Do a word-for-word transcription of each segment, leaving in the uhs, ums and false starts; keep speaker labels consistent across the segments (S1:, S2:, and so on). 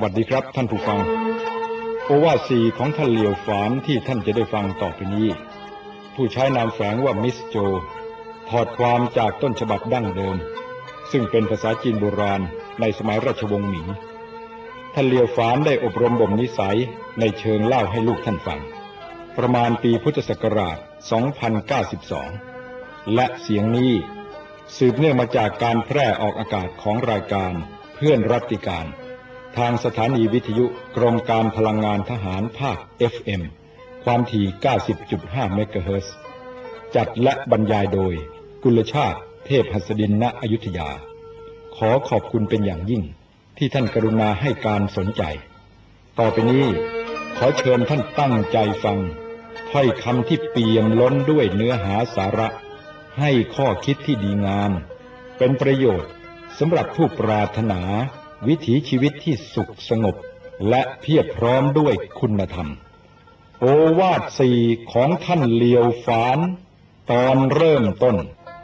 S1: วัสดีครับท่านผู้ฟังโอวาทสี่ของท่านเหลียวฝานที่ท่านจะได้ฟังต่อไปนี้ผู้ใช้นามแฝงว่ามิสโจถอดความจากต้นฉบับดั้งเดิมซึ่งเป็นภาษาจีนโบราณในสมัยราชวงศ์หมิงท่านเหลียวฝานได้อบรมบ่มนิสัยในเชิงเล่าให้ลูกท่านฟังประมาณปีพุทธศักราชสองพันเก้าสิบสองและเสียงนี้สืบเนื่องมาจากการแพร่ออกอากาศของรายการเพื่อนรัตติการทางสถานีวิทยุกรมการพลังงานทหารภาค เอฟ เอ็ม ความถี่ เก้าสิบจุดห้า เมกะเฮิรตซ์ จัดและบรรยายโดยกุลชาติเทพหัสดินณอยุธยาขอขอบคุณเป็นอย่างยิ่งที่ท่านกรุณาให้การสนใจต่อไปนี้ขอเชิญท่านตั้งใจฟังถ้อยคำที่เปี่ยมล้นด้วยเนื้อหาสาระให้ข้อคิดที่ดีงามเป็นประโยชน์สำหรับผู้ปรารถนาวิถีชีวิตที่สุขสงบและเพียบพร้อมด้วยคุณธรรมโอวาทสี่ของท่านเหลียวฝานตอนเริ่มต้น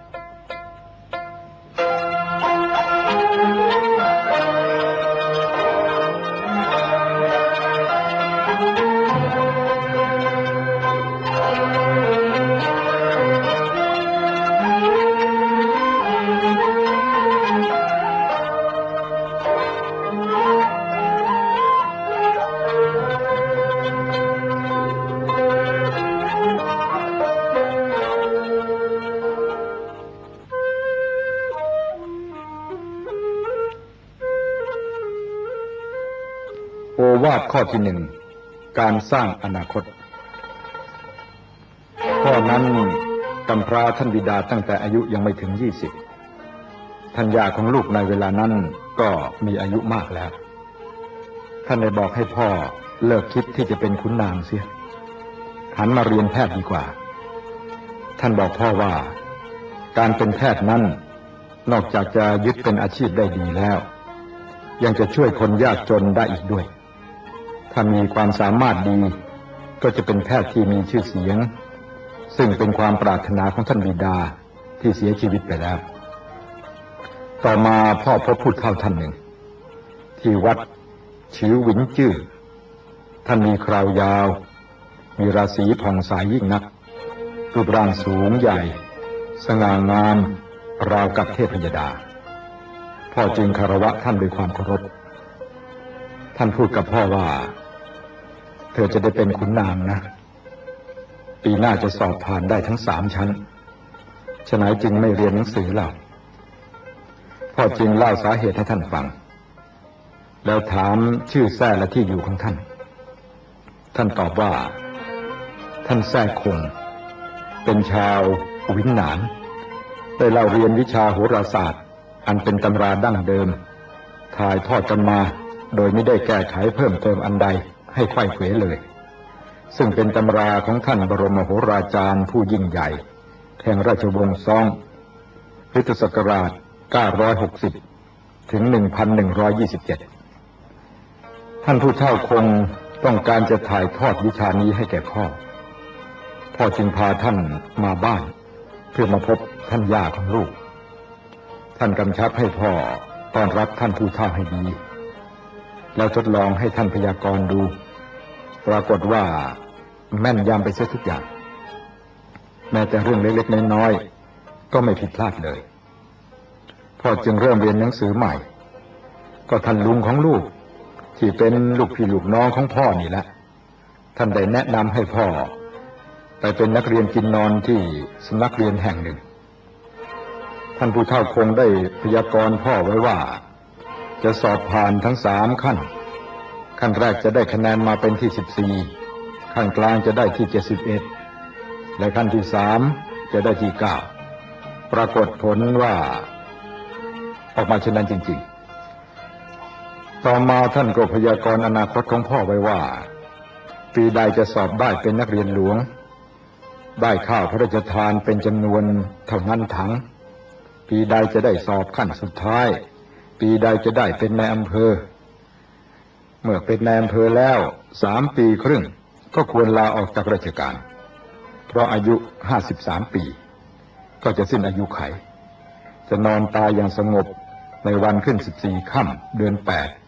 S1: โอวาทข้อที่หนึ่งการสร้างอนาคตข้อนั้นกำพร้าท่านบิดาตั้งแต่อายุยังไม่ถึงยี่สิบท่านย่าของลูกในเวลานั้นก็มีอายุมากแล้วท่านได้บอกให้พ่อเลิกคิดที่จะเป็นขุนนางเสียหันมาเรียนแพทย์ดีกว่าท่านบอกพ่อว่าการเป็นแพทย์นั้นนอกจากจะยึดเป็นอาชีพได้ดีแล้วยังจะช่วยคนยากจนได้อีกด้วยถ้ามีความสามารถดีก็จะเป็นแพทย์ที่มีชื่อเสียงซึ่งเป็นความปรารถนาของท่านบิดาที่เสียชีวิตไปแล้วต่อมาพ่อพบผู้เฒ่าท่านหนึ่งที่วัดชื่อหวินจื้อท่านมีคราวยาวมีราศีผ่องใสยิ่งนักรูปร่างสูงใหญ่สง่างามราวกับเทพยดาพ่อจึงคารวะท่านด้วยความเคารพท่านพูดกับพ่อว่าเธอจะได้เป็นขุนนางนะปีหน้าจะสอบผ่านได้ทั้งสามชั้นฉะนั้นจึงไม่เรียนหนังสือเล่าพ่อจึงเล่าสาเหตุให้ท่านฟังแล้วถามชื่อแท้และที่อยู่ของท่านท่านตอบว่าท่านแท้คงเป็นชาววินหนานได้เล่าเรียนวิชาโหราศาสตร์อันเป็นตำราดั้งเดิมถ่ายทอดกันมาโดยไม่ได้แก้ไขเพิ่มเติมอันใดให้ไขว้เขวเลยซึ่งเป็นตำราของท่านบรมโหราจารย์ผู้ยิ่งใหญ่แห่งราชวงศ์ซ่องพุทธศักราชเก้าร้อยหกสิบถึง หนึ่งพันหนึ่งร้อยยี่สิบเจ็ด ท่านผู้เฒ่าคงต้องการจะถ่ายทอดวิชานี้ให้แก่พ่อพ่อจึงพาท่านมาบ้านเพื่อมาพบท่านย่าของลูกท่านกำชับให้พ่อต้อนรับท่านผู้เฒ่าให้ดีแล้วทดลองให้ท่านพยากรณ์ดูปรากฏว่าแม่นยำไปเสียทุกอย่างแม้แต่เรื่องเล็กๆน้อยๆก็ไม่ผิดพลาดเลยพ่อจึงเริ่มเรียนหนังสือใหม่ก็ท่านลุงของลูกที่เป็นลูกพี่ลูกน้องของพ่อนี่แหละท่านได้แนะนำให้พ่อไปเป็นนักเรียนกินนอนที่สำนักเรียนแห่งหนึ่งท่านผู้เฒ่าคงได้พยากรณ์พ่อไว้ว่าจะสอบผ่านทั้งสามขั้นขั้นแรกจะได้คะแนนมาเป็นที่สิบสี่ขั้นกลางจะได้ที่เจ็ดสิบเอ็ดและขั้นที่สามจะได้ที่เก้าปรากฏผลว่าออกมาเช่นนั้นจริงๆต่อมาท่านก็พยากรณ์อนาคตของพ่อไว้ว่าปีใดจะสอบได้เป็นนักเรียนหลวงได้ข้าวพระราชทานเป็นจำนวนเท่านั้นถังปีใดจะได้สอบขั้นสุดท้ายปีใดจะได้เป็นนายอำเภอเมื่อเป็นนายอำเภอแล้วสามปีครึ่งก็ควรลาออกจากราชการเพราะอายุห้าสิบสามปีก็จะสิ้นอายุไขจะนอนตายอย่างสงบในวันขึ้นสิบสี่ค่ำเดือนแปด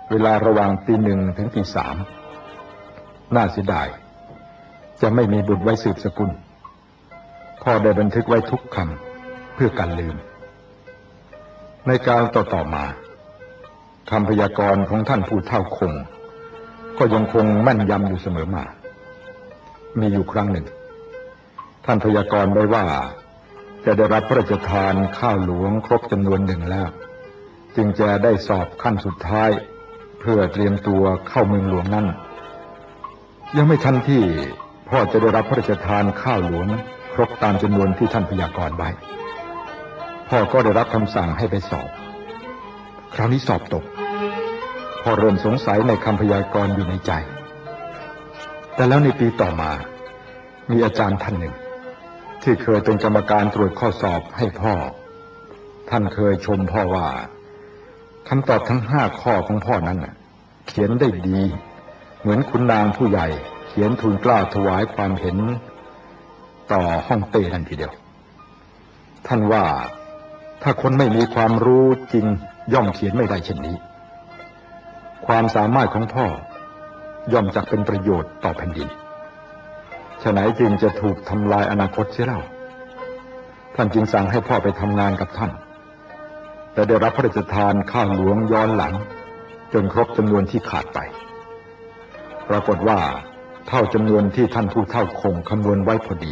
S1: เวลาระหว่างตีหนึ่งถึงตีสามน่าเสียดายจะไม่มีบุตรไว้สืบสกุลพ่อได้บันทึกไว้ทุกคำเพื่อกันลืมในการต่อๆมาคำพยากรณ์ของท่านผู้เฒ่าคงก็ยังคงแม่นยำอยู่เสมอมามีอยู่ครั้งหนึ่งท่านพยากรณ์ไว้ว่าจะได้รับพระราชทานข้าวหลวงครบจำนวนหนึ่งแล้วจึงจะได้สอบขั้นสุดท้ายเพื่อเตรียมตัวเข้าเมืองหลวงนั้นยังไม่ทันที่พ่อจะได้รับพระราชทานข้าวหลวงครบตามจำนวนที่ท่านพยากรณ์ไว้พ่อก็ได้รับคำสั่งให้ไปสอบคราวนี้สอบตกพ่อเริ่มสงสัยในคำพยากรณ์อยู่ในใจแต่แล้วในปีต่อมามีอาจารย์ท่านหนึ่งที่เคยเป็นกรรมการตรวจข้อสอบให้พ่อท่านเคยชมพ่อว่าคำตอบทั้งห้าข้อของพ่อนั้นเขียนได้ดีเหมือนขุนนางผู้ใหญ่เขียนทูลเกล้าถวายความเห็นต่อฮ่องเต้นั่นทีเดียวท่านว่าถ้าคนไม่มีความรู้จริงย่อมเขียนไม่ได้เช่นนี้ความสามารถของพ่อย่อมจักเป็นประโยชน์ต่อแผ่นดินฉะนั้นจึงจะถูกทำลายอนาคตเสียแล้วท่านจึงสั่งให้พ่อไปทำงานกับท่านแต่ได้รับพระราชทานข้าวหลวงย้อนหลังจนครบจำนวนที่ขาดไปปรากฏว่าเท่าจำนวนที่ท่านผู้เฒ่าคงคำนวณไว้พอดี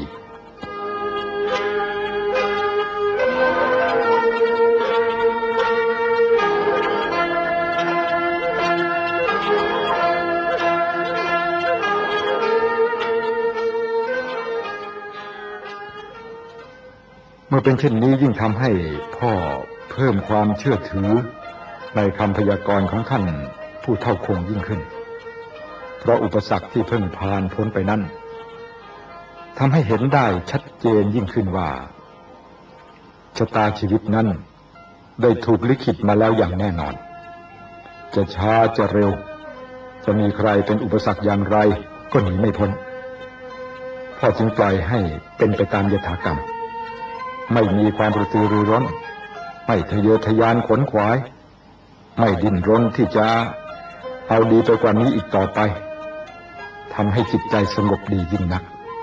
S1: เมื่อเป็นเช่นนี้ยิ่งทำให้พ่อเพิ่มความเชื่อถือในคำพยากรณ์ของท่านผู้เฒ่าคงยิ่งขึ้นเพราะอุปสรรคที่เพิ่งผ่านพ้นไปนั้นทำให้เห็นได้ชัดเจนยิ่งขึ้นว่าชะตาชีวิตนั้นได้ถูกลิขิตมาแล้วอย่างแน่นอนจะช้าจะเร็วจะมีใครเป็นอุปสรรคอย่างไรก็หนีไม่พ้นพ่อจึงปล่อยให้เป็นไปตามยถากรรมไม่มีความกระตือรือร้นไม่ทะเยอทะยานขนขวายไม่ดิ้นรนที่จะเอาดีไปกว่านี้อีกต่อไปทำให้จิตใจสงบดียิ่งนัก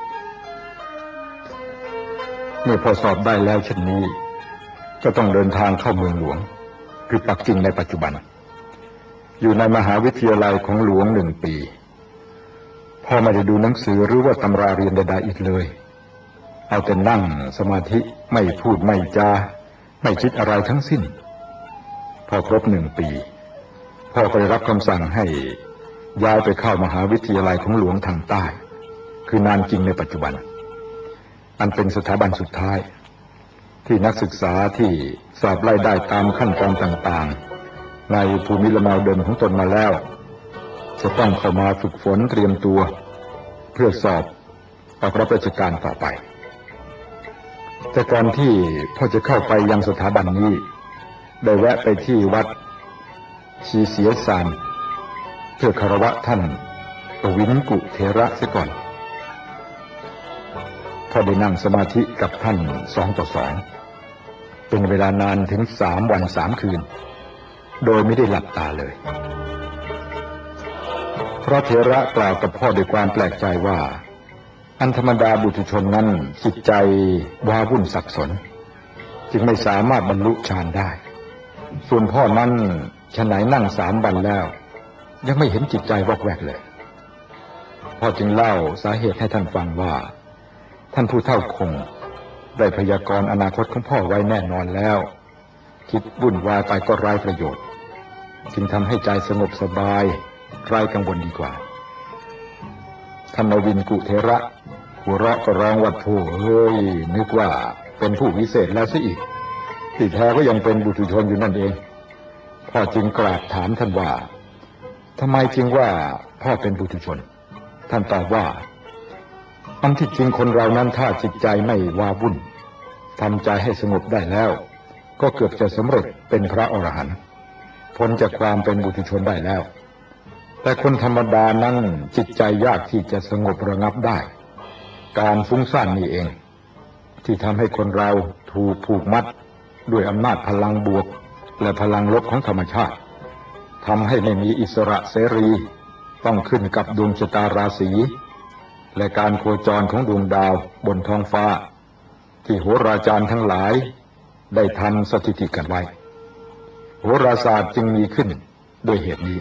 S1: เมื่อพอสอบได้แล้วเช่นนี้ก็ต้องเดินทางเข้าเมืองหลวงคือปักกิ่งในปัจจุบันอยู่ในมหาวิทยาลัยของหลวงหนึ่งปีพ่อไม่ได้ดูหนังสือหรือว่าตำราเรียนใดๆอีกเลยเอาแต่นั่งสมาธิไม่พูดไม่จาไม่คิดอะไรทั้งสิ้นพอครบหนึ่งปีพ่อก็ได้รับคำสั่งให้ย้ายไปเข้ามหาวิทยาลัยของหลวงทางใต้คือนานจิงในปัจจุบันอันเป็นสถาบันสุดท้ายที่นักศึกษาที่สอบไล่ได้ตามขั้นตอนต่างๆในภูมิลำเนาเดิมของตนมาแล้วจะต้องเข้ามาฝึกฝนเตรียมตัวเพื่อสอบออกรับราชการต่อไปแต่ก่อนที่พ่อจะเข้าไปยังสถาบันนี้ได้แวะไปที่วัดชีเสียซานเพื่อคารวะท่านปวินกุเถระเสียก่อนพ่อได้นั่งสมาธิกับท่านสองต่อสองเป็นเวลานานถึงสามวันสามคืนโดยไม่ได้หลับตาเลยพระเถระกล่าวกับพ่อด้วยความแปลกใจว่าอันธรรมดาบุตุชนนั้นจิตใจว้าวุ่นสับสนจึงไม่สามารถบรรลุฌานได้ส่วนพ่อนั้นฉะไหนนั่งสามวันแล้วยังไม่เห็นจิตใจวอกแวกเลยพ่อจึงเล่าสาเหตุให้ท่านฟังว่าท่านผู้เฒ่าคงได้พยากรณ์อนาคตของพ่อไว้แน่นอนแล้วคิดวุ่นวายไปก็ไร้ประโยชน์จึงทำให้ใจสงบสบายไร้กังวลดีกว่าท่านนวินกุเถระหัวเราะก็ร้องว่าโธ่เฮ้ยนึกว่าเป็นผู้วิเศษแล้วซะอีกที่แท้ก็ยังเป็นบุตุชนอยู่นั่นเองพ่อจึงกราบถามท่านว่าทำไมจึงว่าพ่อเป็นบุตุชนท่านตอบว่าอันที่จริงคนเรานั้นถ้าจิตใจไม่ว้าวุ่นทำใจให้สงบได้แล้วก็เกือบจะสำเร็จเป็นพระอรหันต์พ้นจากความเป็นบุตุชนได้แล้วแต่คนธรรมดานั้นจิตใจยากที่จะสงบระงับได้การฟุ้งซ่านนี่เองที่ทำให้คนเราถูกผูกมัดด้วยอำนาจพลังบวกและพลังลบของธรรมชาติทำให้ไม่มีอิสระเสรีต้องขึ้นกับดวงชะตาราศีและการโคจรของดวงดาวบนท้องฟ้าที่โหราจารย์ทั้งหลายได้ทำสถิติกันไว้โหราศาสตร์จึงมีขึ้นด้วยเหตุนี้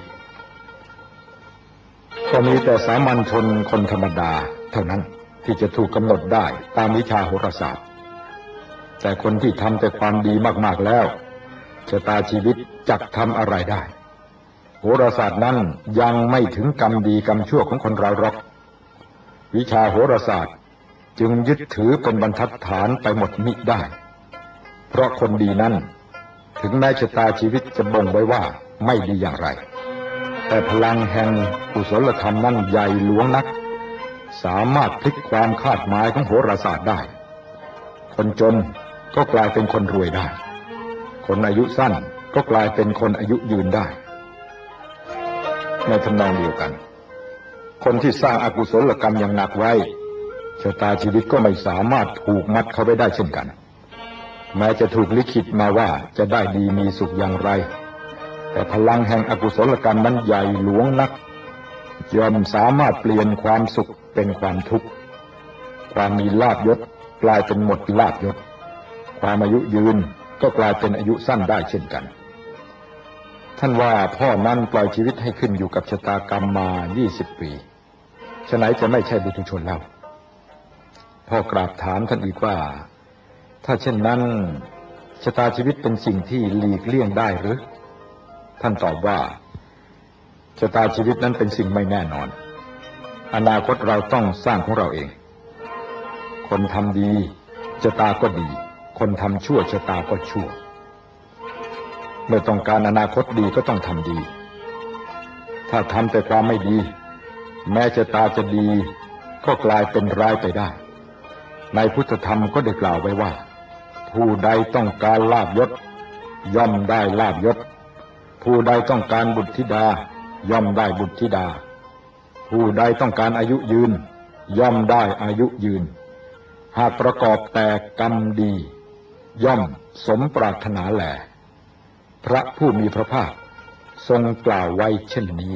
S1: ก็มีแต่สามัญชนคนธรรมดาเท่านั้นที่จะถูกกำหนดได้ตามวิชาโหราศาสตร์แต่คนที่ทำแต่ความดีมากๆแล้วชะตาชีวิตจักทำอะไรได้โหราศาสตร์นั้นยังไม่ถึงกรรมดีกรรมชั่วของคนเราหรอกวิชาโหราศาสตร์จึงยึดถือเป็นบรรทัดฐานไปหมดมิได้เพราะคนดีนั้นถึงแม้ชะตาชีวิตจะบ่งไว้ว่าไม่ดีอย่างไรแต่พลังแห่งกุศลธรรมนั้นใหญ่หลวงนักสามารถพลิกความคาดหมายของโหราศาสตร์ได้คนจนก็กลายเป็นคนรวยได้คนอายุสั้นก็กลายเป็นคนอายุยืนได้ในทำนองเดียวกันคนที่สร้างอกุศลกรรมอย่างหนักไว้ชะตาชีวิตก็ไม่สามารถถูกมัดเข้าไว้ได้เช่นกันแม้จะถูกลิขิตมาว่าจะได้ดีมีสุขอย่างไรแต่พลังแห่งอกุศลกรรมนั้นใหญ่หลวงนักย่อมสามารถเปลี่ยนความสุขเป็นความทุกข์ความมีลาภยศกลายเป็นหมดลาภยศความอายุยืนก็กลายเป็นอายุสั้นได้เช่นกันท่านว่าพ่อนั้นปล่อยชีวิตให้ขึ้นอยู่กับชะตากรรมมายี่สิบปีฉะไหนจะไม่ใช่บุตุชนแล้วพ่อกราบถามท่านอีกว่าถ้าเช่นนั้นชะตาชีวิตเป็นสิ่งที่หลีกเลี่ยงได้หรือท่านตอบว่าชะตาชีวิตนั้นเป็นสิ่งไม่แน่นอนอนาคตเราต้องสร้างของเราเองคนทำดีชะตาก็ดีคนทำชั่วชะตาก็ชั่วเมื่อต้องการอนาคตดีก็ต้องทำดีถ้าทำแต่ความไม่ดีแม้ชะตาจะดีก็กลายเป็นร้ายไปได้ในพุทธธรรมก็ได้กล่าวไว้ว่าผู้ใดต้องการลาภยศย่อมได้ลาภยศผู้ใดต้องการบุตรธิดาย่อมได้บุตรธิดาผู้ใดต้องการอายุยืนย่อมได้อายุยืนหากประกอบแต่กรรมดีย่อมสมปรารถนาแลพระผู้มีพระภาคทรงกล่าวไว้เช่นนี้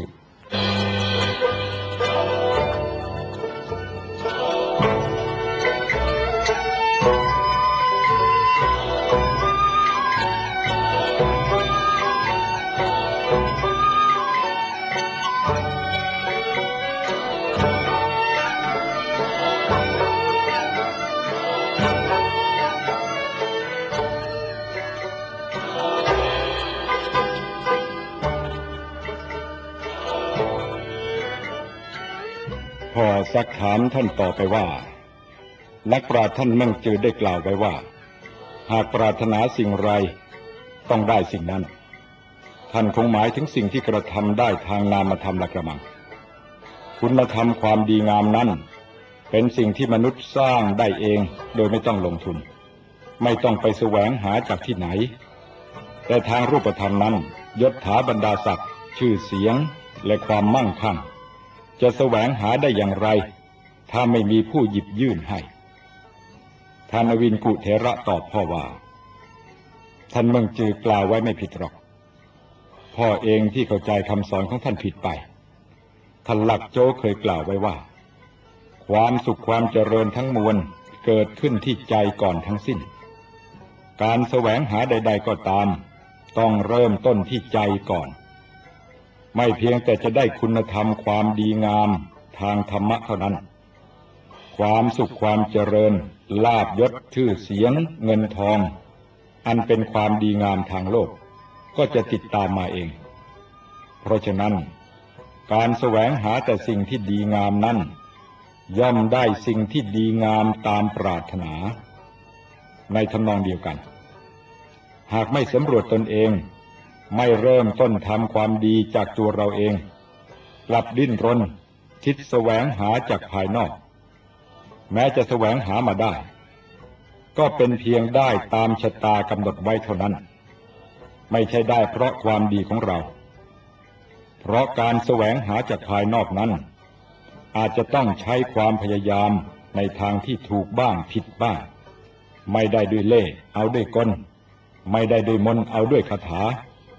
S1: พอซักถามท่านต่อไปว่านักปราชญ์ท่านมั่งจือได้กล่าวไว้ว่าหากปรารถนาสิ่งไรต้องได้สิ่งนั้นท่านคงหมายถึงสิ่งที่กระทำได้ทางนามธรรมละกระมังคุณธรรมความดีงามนั้นเป็นสิ่งที่มนุษย์สร้างได้เองโดยไม่ต้องลงทุนไม่ต้องไปแสวงหาจากที่ไหนแต่ทางรูปธรรมนั้นยศถาบรรดาศักดิ์ชื่อเสียงและความมั่งคั่งจะแสวงหาได้อย่างไรถ้าไม่มีผู้หยิบยื่นให้ท่านอวินกุเถระตอบพ่อว่าท่านเมืองจือกล่าวไว้ไม่ผิดหรอกพ่อเองที่เข้าใจคำสอนของท่านผิดไปท่านหลักโจ้เคยกล่าวไว้ว่าความสุขความเจริญทั้งมวลเกิดขึ้นที่ใจก่อนทั้งสิ้นการแสวงหาใดๆก็ตามต้องเริ่มต้นที่ใจก่อนไม่เพียงแต่จะได้คุณธรรมความดีงามทางธรรมะเท่านั้นความสุขความเจริญลาภยศชื่อเสียงเงินทองอันเป็นความดีงามทางโลกก็จะติดตามมาเองเพราะฉะนั้นการแสวงหาแต่สิ่งที่ดีงามนั้นย่อมได้สิ่งที่ดีงามตามปรารถนาในทำนองเดียวกันหากไม่สำรวจตนเองไม่เริ่มต้นทำความดีจากตัวเราเองกลับดิ้นรนคิดแสวงหาจากภายนอกแม้จะแสวงหามาได้ก็เป็นเพียงได้ตามชะตากำหนดไว้เท่านั้นไม่ใช่ได้เพราะความดีของเราเพราะการแสวงหาจากภายนอกนั้นอาจจะต้องใช้ความพยายามในทางที่ถูกบ้างผิดบ้างไม่ได้ด้วยเล่ห์เอาด้วยกลไม่ได้ด้วยมนต์เอาด้วยคาถา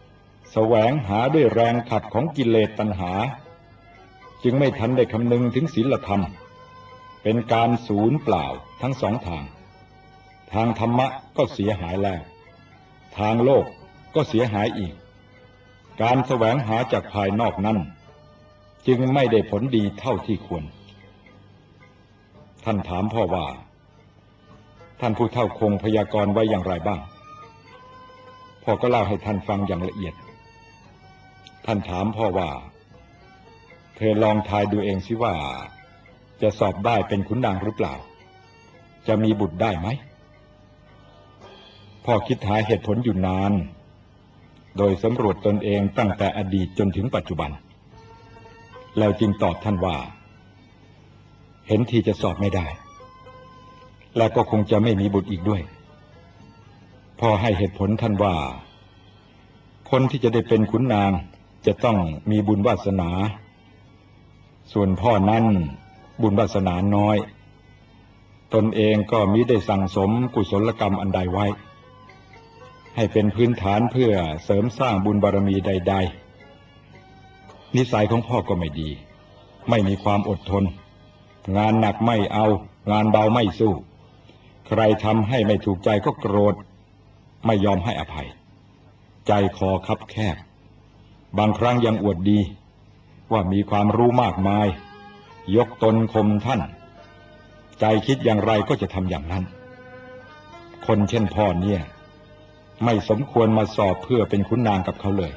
S1: แสวงหาด้วยแรงขัดของกิเลสตัณหาจึงไม่ทันได้คำนึงถึงศีลธรรมเป็นการสูญเปล่าทั้งสองทางทางธรรมะก็เสียหายแล้วทางโลกก็เสียหายอีกการแสวงหาจากภายนอกนั้นจึงไม่ได้ผลดีเท่าที่ควรท่านถามพ่อว่าท่านผู้เฒ่าคงพยากรณ์ไว้อย่างไรบ้างพ่อก็เล่าให้ท่านฟังอย่างละเอียดท่านถามพ่อว่าเธอลองทายดูเองสิว่าจะสอบได้เป็นขุนนางหรือเปล่าจะมีบุตรได้ไหมพ่อคิดหาเหตุผลอยู่นานโดยสำรวจตนเองตั้งแต่อดีตจนถึงปัจจุบันแล้วจึงตอบท่านว่าเห็นทีจะสอบไม่ได้และก็คงจะไม่มีบุตรอีกด้วยพ่อให้เหตุผลท่านว่าคนที่จะได้เป็นขุนนางจะต้องมีบุญวาสนาส่วนพ่อนั้นบุญวาสนาน้อยตนเองก็มิได้สั่งสมกุศลกรรมอันใดไว้ให้เป็นพื้นฐานเพื่อเสริมสร้างบุญบารมีใดๆนิสัยของพ่อก็ไม่ดีไม่มีความอดทนงานหนักไม่เอางานเบาไม่สู้ใครทำให้ไม่ถูกใจก็โกรธไม่ยอมให้อภัยใจคอคับแคบบางครั้งยังอวดดีว่ามีความรู้มากมายยกตนข่มท่านใจคิดอย่างไรก็จะทำอย่างนั้นคนเช่นพ่อเนี่ยไม่สมควรมาสอบเพื่อเป็นขุนนางกับเขาเลย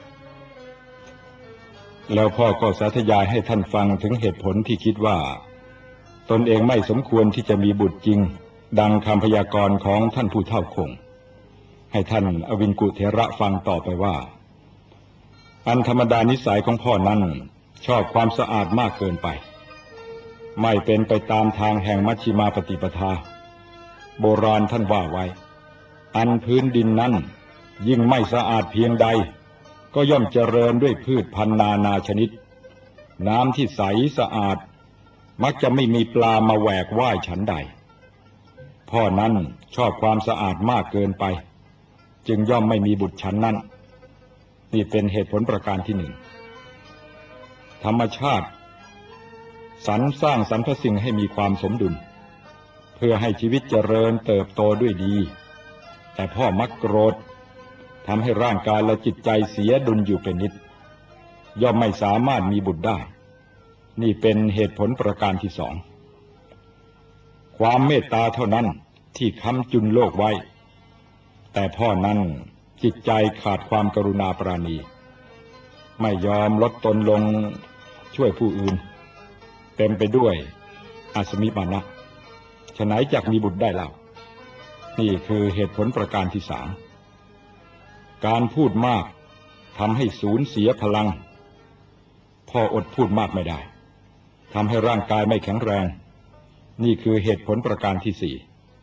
S1: แล้วพ่อก็สาธยายให้ท่านฟังถึงเหตุผลที่คิดว่าตนเองไม่สมควรที่จะมีบุตรจริงดังคำพยากรณ์ของท่านผู้เฒ่าคงให้ท่านอวินกุเถระฟังต่อไปว่าอันธรรมดานิสัยของพ่อนั้นชอบความสะอาดมากเกินไปไม่เป็นไปตามทางแห่งมัชฌิมาปฏิปทาโบราณท่านว่าไว้อันพื้นดินนั้นยิ่งไม่สะอาดเพียงใดก็ย่อมเจริญด้วยพืชพันธุ์นานาชนิดน้ำที่ใสสะอาดมักจะไม่มีปลามาแหวกว่ายฉันใดพ่อนั้นชอบความสะอาดมากเกินไปจึงย่อมไม่มีบุตรฉันนั้นนี่เป็นเหตุผลประการที่หนึ่งธรรมชาติสรรสร้างสรรพสิ่งให้มีความสมดุลเพื่อให้ชีวิตเจริญเติบโตด้วยดีแต่พ่อมักโกรธทำให้ร่างกายและจิตใจเสียดุลอยู่เป็นนิดย่อมไม่สามารถมีบุตรได้นี่เป็นเหตุผลประการที่สองความเมตตาเท่านั้นที่ค้ำจุนโลกไว้แต่พ่อนั้นจิตใจขาดความกรุณาปราณีไม่ยอมลดตนลงช่วยผู้อื่นเต็มไปด้วยอาสมิมานะฉะไหนจักมีบุตรได้เล่านี่คือเหตุผลประการที่สามการพูดมากทำให้สูญเสียพลังพ่ออดพูดมากไม่ได้ทำให้ร่างกายไม่แข็งแรงนี่คือเหตุผลประการที่สี่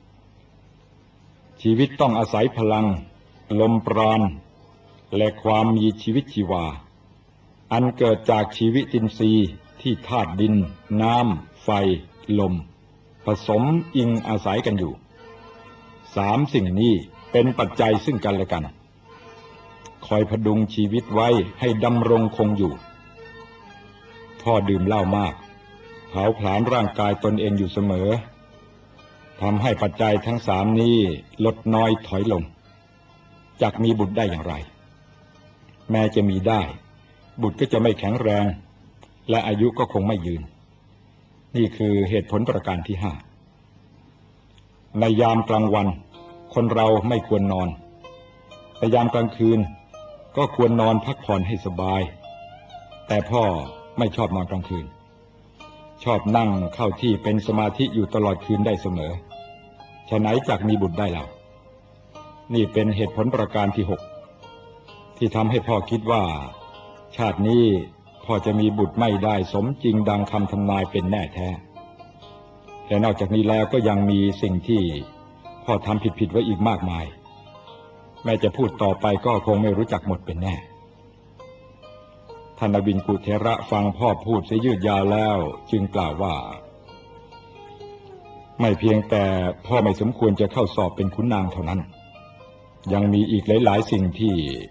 S1: ชีวิตต้องอาศัยพลังลมปราณและความมีชีวิตชีวาอันเกิดจากชีวิตินทรีย์ที่ธาตุดินน้ำไฟลมผสมอิงอาศัยกันอยู่สามสิ่งนี้เป็นปัจจัยซึ่งกันและกันคอยพดุงชีวิตไว้ให้ดำรงคงอยู่พ่อดื่มเหล้ามากเผาผลาญร่างกายตนเองอยู่เสมอทำให้ปัจจัยทั้งสามนี้ลดน้อยถอยลงจักมีบุตรได้อย่างไรแม้จะมีได้บุตรก็จะไม่แข็งแรงและอายุก็คงไม่ยืนนี่คือเหตุผลประการที่ห้าในยามกลางวันคนเราไม่ควรนอนแต่ยามกลางคืนก็ควรนอนพักผ่อนให้สบายแต่พ่อไม่ชอบนอนกลางคืนชอบนั่งเข้าที่เป็นสมาธิอยู่ตลอดคืนได้เสมอฉะไหนจักมีบุตรได้เล่านี่เป็นเหตุผลประการที่หกที่ทำให้พ่อคิดว่าชาตินี้พ่อจะมีบุตรไม่ได้สมจริงดังคำทำนายเป็นแน่แท้แต่นอกจากนี้แล้วก็ยังมีสิ่งที่พ่อทำผิดๆไว้อีกมากมายแม้จะพูดต่อไปก็คงไม่รู้จักหมดเป็นแน่ท่านอวินกุเถระฟังพ่อพูดเสียยืดยาวแล้วจึงกล่าวว่าไม่เพียงแต่พ่อไม่สมควรจะเข้าสอบเป็นขุนนางเท่านั้นยังมีอีกหลายๆสิ่งที่พ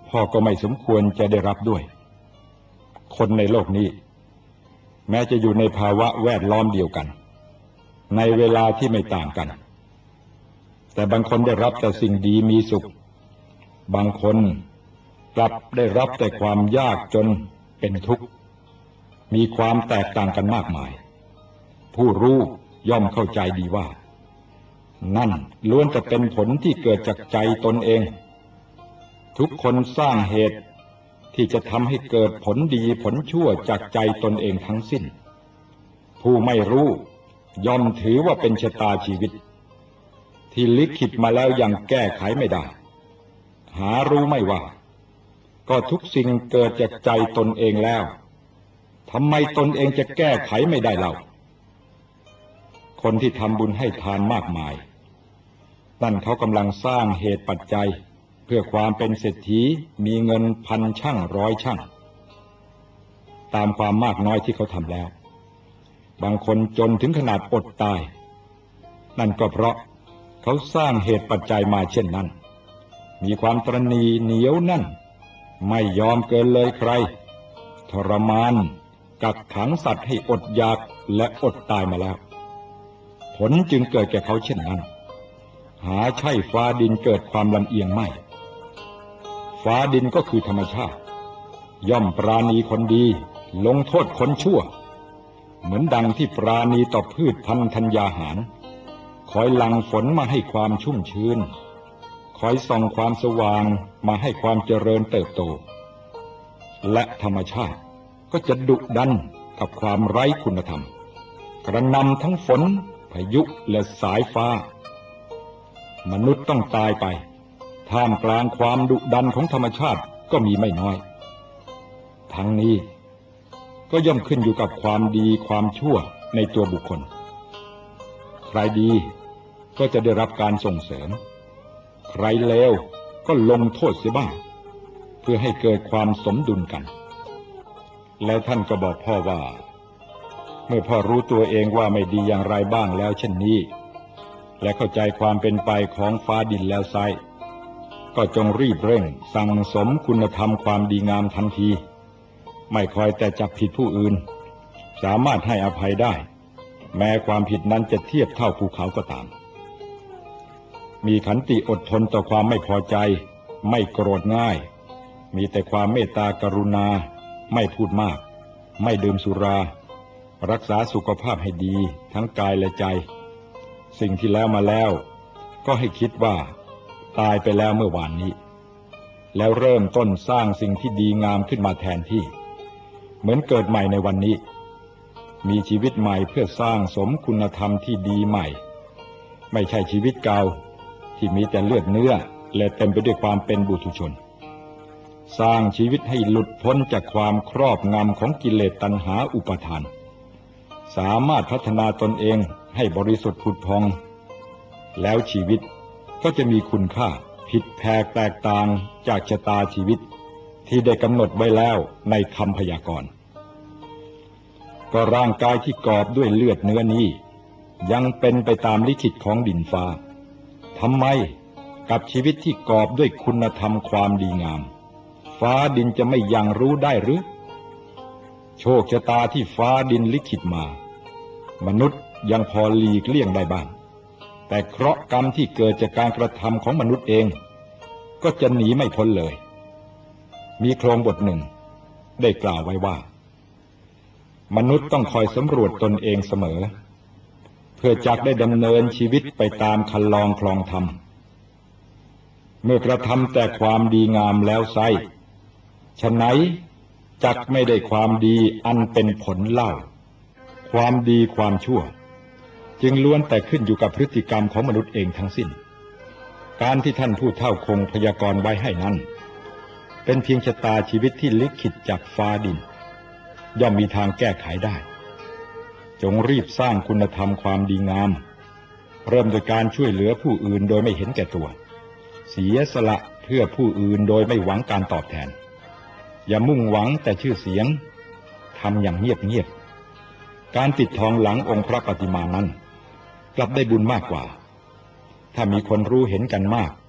S1: พ่อก็ไม่สมควรจะได้รับด้วยคนในโลกนี้แม้จะอยู่ในภาวะแวดล้อมเดียวกันในเวลาที่ไม่ต่างกันแต่บางคนได้รับแต่สิ่งดีมีสุขบางคนกลับได้รับแต่ความยากจนเป็นทุกข์มีความแตกต่างกันมากมายผู้รู้ย่อมเข้าใจดีว่านั่นล้วนจะเป็นผลที่เกิดจากใจตนเองทุกคนสร้างเหตุที่จะทำให้เกิดผลดีผลชั่วจากใจตนเองทั้งสิ้นผู้ไม่รู้ย่อมถือว่าเป็นชะตาชีวิตที่ลิขิตมาแล้วยังแก้ไขไม่ได้หารู้ไม่ว่าก็ทุกสิ่งเกิดจากใจตนเองแล้วทำไมตนเองจะแก้ไขไม่ได้เล่าคนที่ทำบุญให้ทานมากมายนั่นเขากำลังสร้างเหตุปัจจัยเพื่อความเป็นเศรษฐีมีเงินพันช่างร้อยช่างตามความมากน้อยที่เขาทำแล้วบางคนจนถึงขนาดอดตายนั่นก็เพราะเขาสร้างเหตุปัจจัยมาเช่นนั้นมีความตระหนี่เหนียวแน่นไม่ยอมเกินเลยใครทรมานกักขังสัตว์ให้อดอยากและอดตายมาแล้วผลจึงเกิดแก่เขาเช่นนั้นหาใช่ฟ้าดินเกิดความลำเอียงไม่ฟ้าดินก็คือธรรมชาติย่อมปราณีคนดีลงโทษคนชั่วเหมือนดังที่ปราณีต่อพืชพันธุ์ธัญญาหารคอยหลั่งฝนมาให้ความชุ่มชื้นคอยส่องความสว่างมาให้ความเจริญเติบโตและธรรมชาติก็จะดุดันกับความไร้คุณธรรมกระหน่ำทั้งฝนพายุและสายฟ้ามนุษย์ต้องตายไปท่ามกลางความดุดันของธรรมชาติก็มีไม่น้อยทั้งนี้ก็ย่อมขึ้นอยู่กับความดีความชั่วในตัวบุคคลใครดีก็จะได้รับการส่งเสริมใครเลวก็ลงโทษเสียบ้างเพื่อให้เกิดความสมดุลกันแล้วท่านก็บอกพ่อว่าเมื่อพ่อรู้ตัวเองว่าไม่ดีอย่างไรบ้างแล้วเช่นนี้และเข้าใจความเป็นไปของฟ้าดินแล้วไซก็จงรีบเร่งสั่งสมคุณธรรมความดีงามทันทีไม่คอยแต่จับผิดผู้อื่นสามารถให้อภัยได้แม้ความผิดนั้นจะเทียบเท่าภูเขาก็ตามมีขันติอดทนต่อความไม่พอใจไม่โกรธง่ายมีแต่ความเมตตากรุณาไม่พูดมากไม่ดื่มสุรารักษาสุขภาพให้ดีทั้งกายและใจสิ่งที่แล้วมาแล้วก็ให้คิดว่าตายไปแล้วเมื่อวานนี้แล้วเริ่มต้นสร้างสิ่งที่ดีงามขึ้นมาแทนที่เหมือนเกิดใหม่ในวันนี้มีชีวิตใหม่เพื่อสร้างสมคุณธรรมที่ดีใหม่ไม่ใช่ชีวิตเก่าที่มีแต่เลือดเนื้อและเต็มไปด้วยความเป็นบุถุชนสร้างชีวิตให้หลุดพ้นจากความครอบงำของกิเลสตัณหาอุปาทานสามารถพัฒนาตนเองให้บริสุทธิ์ผุดพองแล้วชีวิตก็จะมีคุณค่าผิดแผกแตกต่างจากชะตาชีวิตที่ได้กำหนดไว้แล้วในคำพยากรณ์ก็ร่างกายที่กอบด้วยเลือดเนื้อนี้ยังเป็นไปตามลิขิตของดินฟ้าทำไมกับชีวิตที่กอบด้วยคุณธรรมความดีงามฟ้าดินจะไม่ยังรู้ได้หรือโชคชะตาที่ฟ้าดินลิขิตมามนุษย์ยังพอหลีกเลี่ยงได้บ้างแต่เคราะห์กรรมที่เกิดจากการกระทำของมนุษย์เองก็จะหนีไม่พ้นเลยมีโครงบทหนึ่งได้กล่าวไว้ว่ามนุษย์ต้องคอยสำรวจตนเองเสมอเพื่อจักได้ดำเนินชีวิตไปตามคันลองคลองธรรมเมื่อกระทำแต่ความดีงามแล้วไซฉะไหนจักไม่ได้ความดีอันเป็นผลเล่าความดีความชั่วจึงล้วนแต่ขึ้นอยู่กับพฤติกรรมของมนุษย์เองทั้งสิ้นการที่ท่านผู้เฒ่าคงพยากรณ์ไว้ให้นั้นเป็นเพียงชะตาชีวิตที่ลิขิตจากฟ้าดินย่อมมีทางแก้ไขได้จงรีบสร้างคุณธรรมความดีงามเริ่มโดยการช่วยเหลือผู้อื่นโดยไม่เห็นแก่ตัวเสียสละเพื่อผู้อื่นโดยไม่หวังการตอบแทนอย่ามุ่งหวังแต่ชื่อเสียงทำอย่างเงียบๆการปิดทองหลังองค์พระปฏิมานั้นกลับได้บุญมากกว่าถ้ามีคนรู้เห็นกันมาก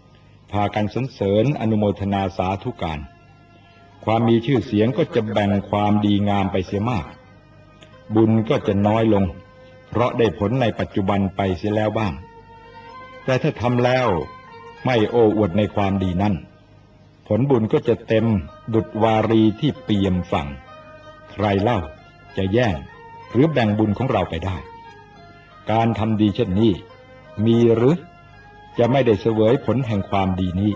S1: พากันสรรเสริญอนุโมทนาสาธุการความมีชื่อเสียงก็จะแบ่งความดีงามไปเสียมากบุญก็จะน้อยลงเพราะได้ผลในปัจจุบันไปเสียแล้วบ้างแต่ถ้าทำแล้วไม่โอ้อวดในความดีนั้นผลบุญก็จะเต็มดุจวารีที่เปี่ยมฝั่งใครเล่าจะแย่งหรือแบ่งบุญของเราไปได้การทำดีเช่นนี้มีหรือจะไม่ได้เสวยผลแห่งความดีนี้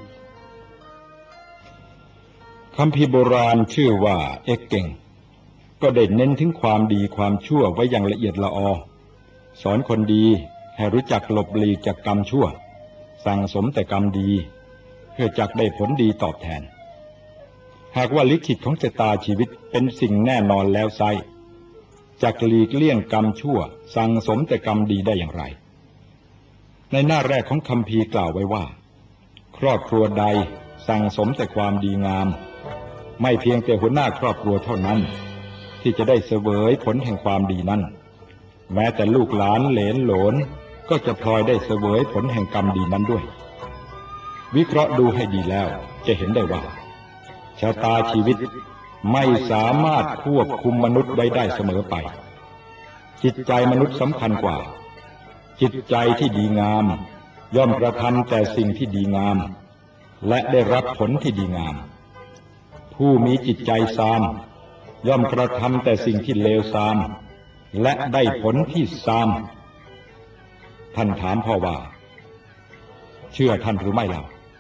S1: คัมภีร์โบราณชื่อว่าเอ็กเก่งก็ได้เน้นถึงความดีความชั่วไว้อย่างละเอียดละออสอนคนดีให้รู้จักหลบหลีกจากกรรมชั่วสั่งสมแต่กรรมดีเพื่อจักได้ผลดีตอบแทนหากว่าลิขิตของชะตาชีวิตเป็นสิ่งแน่นอนแล้วไซจักหลีกเลี่ยงกรรมชั่วสั่งสมแต่กรรมดีได้อย่างไรในหน้าแรกของคัมภีร์กล่าวไว้ว่าครอบครัวใดสั่งสมแต่ความดีงามไม่เพียงแต่หัวหน้าครอบครัวเท่านั้นที่จะได้เสวยผลแห่งความดีนั้นแม้แต่ลูกหลานเหลนโหลนก็จะพลอยได้เสวยผลแห่งกรรมดีนั้นด้วยวิเคราะห์ดูให้ดีแล้วจะเห็นได้ว่าชะตาชีวิตไม่สามารถควบคุมมนุษย์ไว้ได้เสมอไปจิตใจมนุษย์สำคัญกว่าจิตใจที่ดีงามย่อมกระทำแต่สิ่งที่ดีงามและได้รับผลที่ดีงามผู้มีจิตใจทรามย่อมกระทำแต่สิ่งที่เลวทรามและได้ผลที่ทรามท่านถามพ่อว่าเชื่อท่านหรือไม่เล่า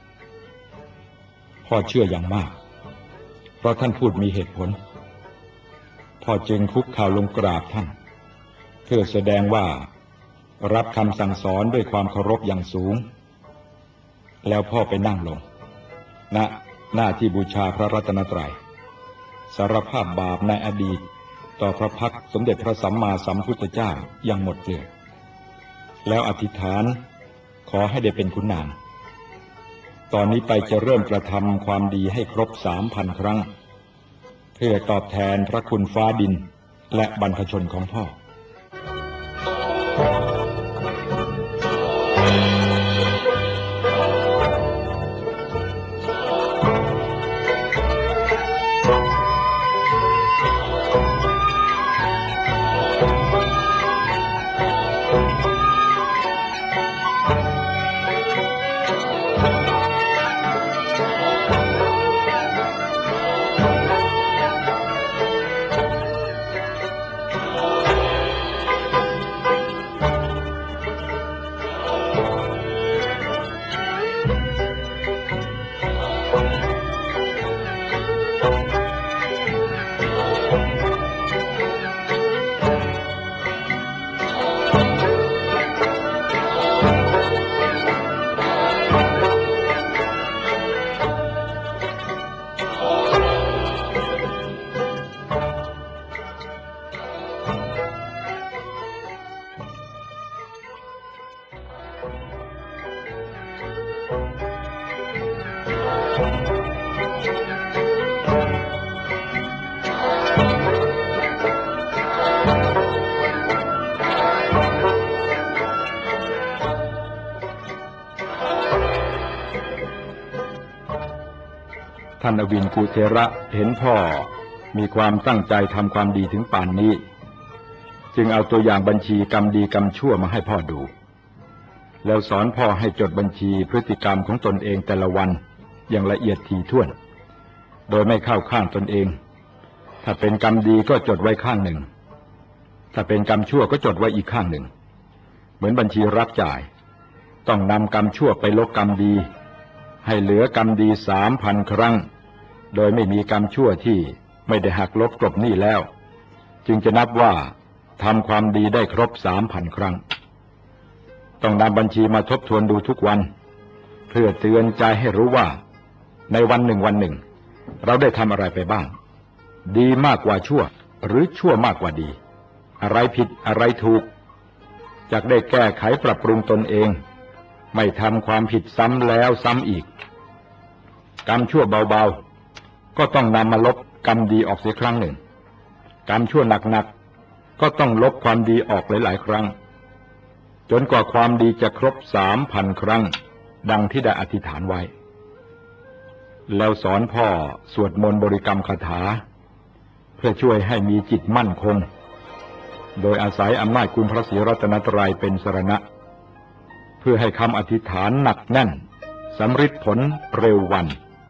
S1: พ่อเชื่ออย่างมากเพราะท่านพูดมีเหตุผลพ่อจึงคุกเข่าลงกราบท่านเพื่อแสดงว่ารับคำสั่งสอนด้วยความเคารพอย่างสูงแล้วพ่อไปนั่งลงณหน้าที่บูชาพระรัตนตรัยสารภาพบาปในอดีตต่อพระพักตร์สมเด็จพระสัมมาสัมพุทธเจ้าอย่างหมดเปลือกแล้วอธิษฐานขอให้ได้เป็นขุนนางตอนนี้ไปจะเริ่มกระทำความดีให้ครบสามพันครั้งเพื่อตอบแทนพระคุณฟ้าดินและบรรพชนของพ่อท่านอวินกุเทระเห็นพ่อมีความตั้งใจทำความดีถึงป่านนี้จึงเอาตัวอย่างบัญชีกรรมดีกรรมชั่วมาให้พ่อดูแล้วสอนพ่อให้จดบัญชีพฤติกรรมของตนเองแต่ละวันอย่างละเอียดถี่ถ้วนโดยไม่เข้าข้างตนเองถ้าเป็นกรรมดีก็จดไว้ข้างหนึ่งถ้าเป็นกรรมชั่วก็จดไว้อีกข้างหนึ่งเหมือนบัญชีรับจ่ายต้องนำกรรมชั่วไปลบกรรมดีให้เหลือกรรมดีสามพันครั้งโดยไม่มีกรรมชั่วที่ไม่ได้หักลบกลบหนี้แล้วจึงจะนับว่าทำความดีได้ครบสามพันครั้งต้องนำบัญชีมาทบทวนดูทุกวันเพื่อเตือนใจให้รู้ว่าในวันหนึ่งวันหนึ่งเราได้ทำอะไรไปบ้างดีมากกว่าชั่วหรือชั่วมากกว่าดีอะไรผิดอะไรถูกจักได้แก้ไขปรับปรุงตนเองไม่ทำความผิดซ้ำแล้วซ้ำอีกกรรมชั่วเบาๆก็ต้องนำมาลบกรรมดีออกเสียครั้งหนึ่งกรรมชั่วหนักๆก็ต้องลบความดีออกหลายๆครั้งจนกว่าความดีจะครบสามพันครั้งดังที่ได้อธิษฐานไว้แล้วสอนพ่อสวดมนต์บริกรรมคาถาเพื่อช่วยให้มีจิตมั่นคงโดยอาศัยอำนาจคุณพระศรีรัตนตรัยเป็นสรณะเพื่อให้คำอธิษฐานหนักแน่นสำฤทธิ์ผลเร็ววัน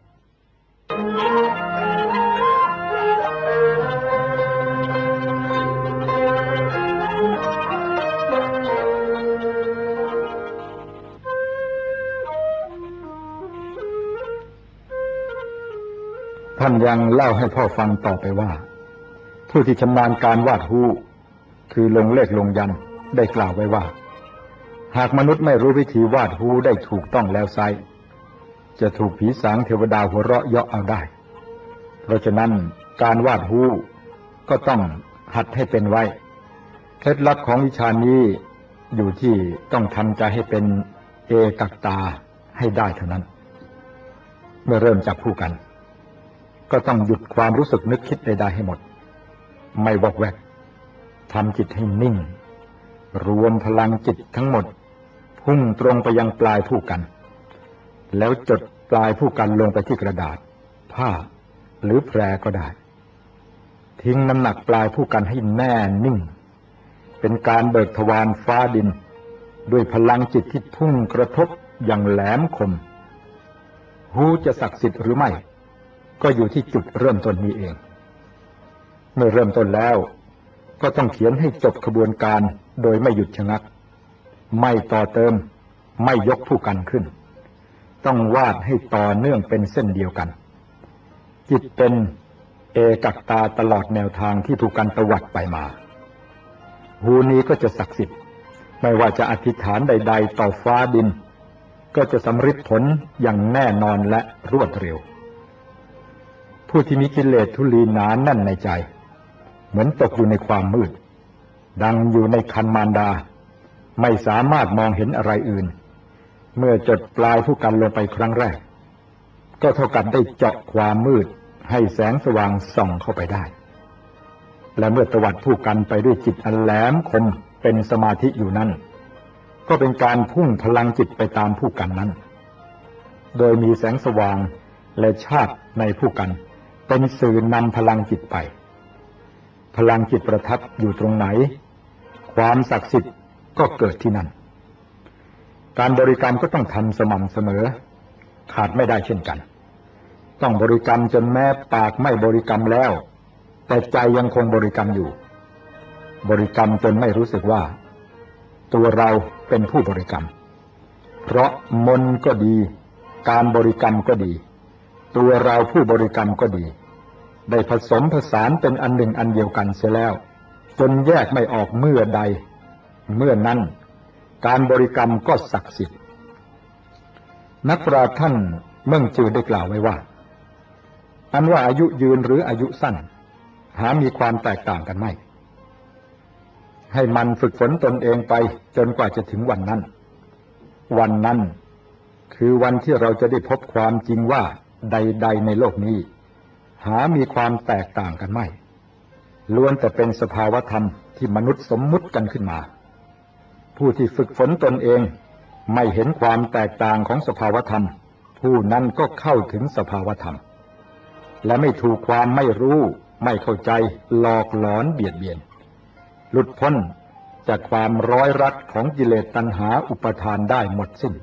S1: ท่านยังเล่าให้พ่อฟังต่อไปว่าผู้ที่ชำนาญการวาดฮู้คือลงเลขลงยันต์ได้กล่าวไว้ว่าหากมนุษย์ไม่รู้วิธีวาดฮู้ได้ถูกต้องแล้วไซจะถูกผีสางเทวดาหัวเราะเยาะเอาได้เพราะฉะนั้นการวาดฮู้ก็ต้องหัดให้เป็นไว้เคล็ดลับของวิชานี้อยู่ที่ต้องทำใจให้เป็นเอกัคตาให้ได้เท่านั้นเมื่อเริ่มจับคู่กันก็ต้องหยุดความรู้สึกนึกคิดใดๆให้หมดไม่วอกแวกทำจิตให้นิ่งรวมพลังจิตทั้งหมดพุ่งตรงไปยังปลายผู้กันแล้วจดปลายผู้กันลงไปที่กระดาษผ้าหรือแพรก็ได้ทิ้งน้ำหนักปลายผู้กันให้แน่นิ่งเป็นการเบิกทวารฟ้าดินด้วยพลังจิตที่พุ่งกระทบอย่างแหลมคมฮู้จะศักดิ์สิทธิ์หรือไม่ก็อยู่ที่จุดเริ่มต้นนี้เองเมื่อเริ่มต้นแล้วก็ต้องเขียนให้จบขบวนการโดยไม่หยุดชะงักไม่ต่อเติมไม่ยกผู้กันขึ้นต้องวาดให้ต่อเนื่องเป็นเส้นเดียวกันจิตเป็นเอกัคตาตลอดแนวทางที่ผู้กันตวัดไปมาหูนี้ก็จะศักดิ์สิทธิ์ไม่ว่าจะอธิษฐานใดๆต่อฟ้าดินก็จะสำฤทธิ์ผลอย่างแน่นอนและรวดเร็วผู้ที่มีกิเลสทุลีหนาแน่นในใจเหมือนตกอยู่ในความมืดดังอยู่ในคันมารดาไม่สามารถมองเห็นอะไรอื่นเมื่อจดปลายผู้กันลงไปครั้งแรกก็เท่ากับได้เจาะความมืดให้แสงสว่างส่องเข้าไปได้และเมื่อตวัดผู้กันไปด้วยจิตอันแหลมคมเป็นสมาธิอยู่นั้นก็เป็นการพุ่งพลังจิตไปตามผู้กันนั้นโดยมีแสงสว่างและชาติในผู้กันเป็นสื่อนำพลังจิตไปพลังจิตประทับอยู่ตรงไหนความศักดิ์สิทธิ์ก็เกิดที่นั่นการบริกรรมก็ต้องทำสม่ำเสมอขาดไม่ได้เช่นกันต้องบริกรรมจนแม้ปากไม่บริกรรมแล้วแต่ใจยังคงบริกรรมอยู่บริกรรมจนไม่รู้สึกว่าตัวเราเป็นผู้บริกรรมเพราะมนต์ก็ดีการบริกรรมก็ดีตัวเราผู้บริกรรมก็ดีได้ผสมผสานเป็นอันหนึ่งอันเดียวกันเสียแล้วจนแยกไม่ออกเมื่อใดเมื่อนั้นการบริกรรมก็ศักดิ์สิทธิ์นักปราชญ์ท่านเมิ่งจือได้กล่าวไว้ว่าอันว่าอายุยืนหรืออายุสั้นหามีความแตกต่างกันไม่ให้มันฝึกฝนตนเองไปจนกว่าจะถึงวันนั้นวันนั้นคือวันที่เราจะได้พบความจริงว่าใดๆในโลกนี้หามีความแตกต่างกันไม่ล้วนแต่เป็นสภาวธรรมที่มนุษย์สมมุติกันขึ้นมาผู้ที่ฝึกฝนตนเองไม่เห็นความแตกต่างของสภาวธรรมผู้นั้นก็เข้าถึงสภาวธรรมและไม่ถูกความไม่รู้ไม่เข้าใจหลอกหลอนเบียดเบียนหลุดพ้นจากความร้อยรัดของกิเลสตัณหาอุปทานได้หมดสิ้น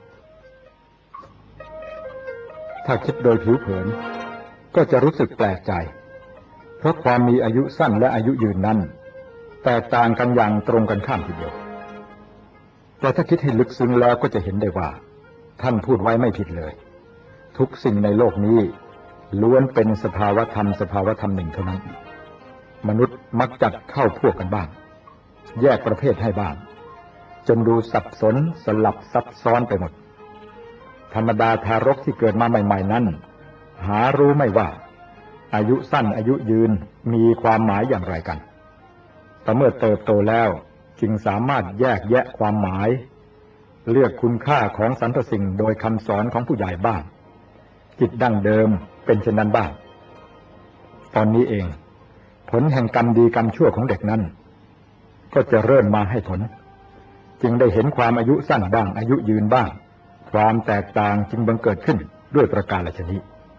S1: ถ้าคิดโดยผิวเผินก็จะรู้สึกแปลกใจเพราะความมีอายุสั้นและอายุยืนนั้นแตกต่างกันอย่างตรงกันข้ามทีเดียวแต่ถ้าคิดให้ลึกซึ้งแล้วก็จะเห็นได้ว่าท่านพูดไว้ไม่ผิดเลยทุกสิ่งในโลกนี้ล้วนเป็นสภาวธรรมสภาวธรรมหนึ่งเท่านั้นมนุษย์มักจัดเข้าพวกกันบ้างแยกประเภทให้บ้างจนดูสับสนสลับซับซ้อนไปหมดธรรมดาทารกที่เกิดมาใหม่ๆนั้นหารู้ไม่ว่าอายุสั้นอายุยืนมีความหมายอย่างไรกันแต่เมื่อเติบโตแล้วจึงสามารถแยกแยะความหมายเลือกคุณค่าของสรรพสิ่งโดยคำสอนของผู้ใหญ่บ้างจิตดั้งเดิมเป็นเช่นนั้นบ้างตอนนี้เองผลแห่งกรรมดีกรรมชั่วของเด็กนั้นก็จะเริ่มมาให้ผลจึงได้เห็นความอายุสั้นบ้างอายุยืนบ้างความแตกต่างจึงบังเกิดขึ้นด้วยประการฉะนี้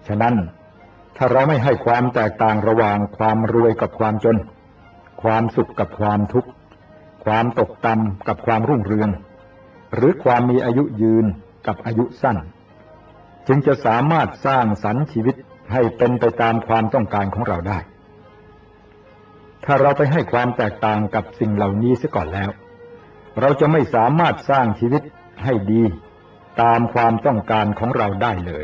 S1: ฉะนั้นถ้าเราไม่ให้ความแตกต่างระหว่างความรวยกับความจนความสุขกับความทุกข์ความตกต่ำกับความรุ่งเรืองหรือความมีอายุยืนกับอายุสั้นจึงจะสามารถสร้างสรรค์ชีวิตให้เป็นไปตามความต้องการของเราได้ถ้าเราไปให้ความแตกต่างกับสิ่งเหล่านี้เสียก่อนแล้วเราจะไม่สามารถสร้างชีวิตให้ดีตามความต้องการของเราได้เลย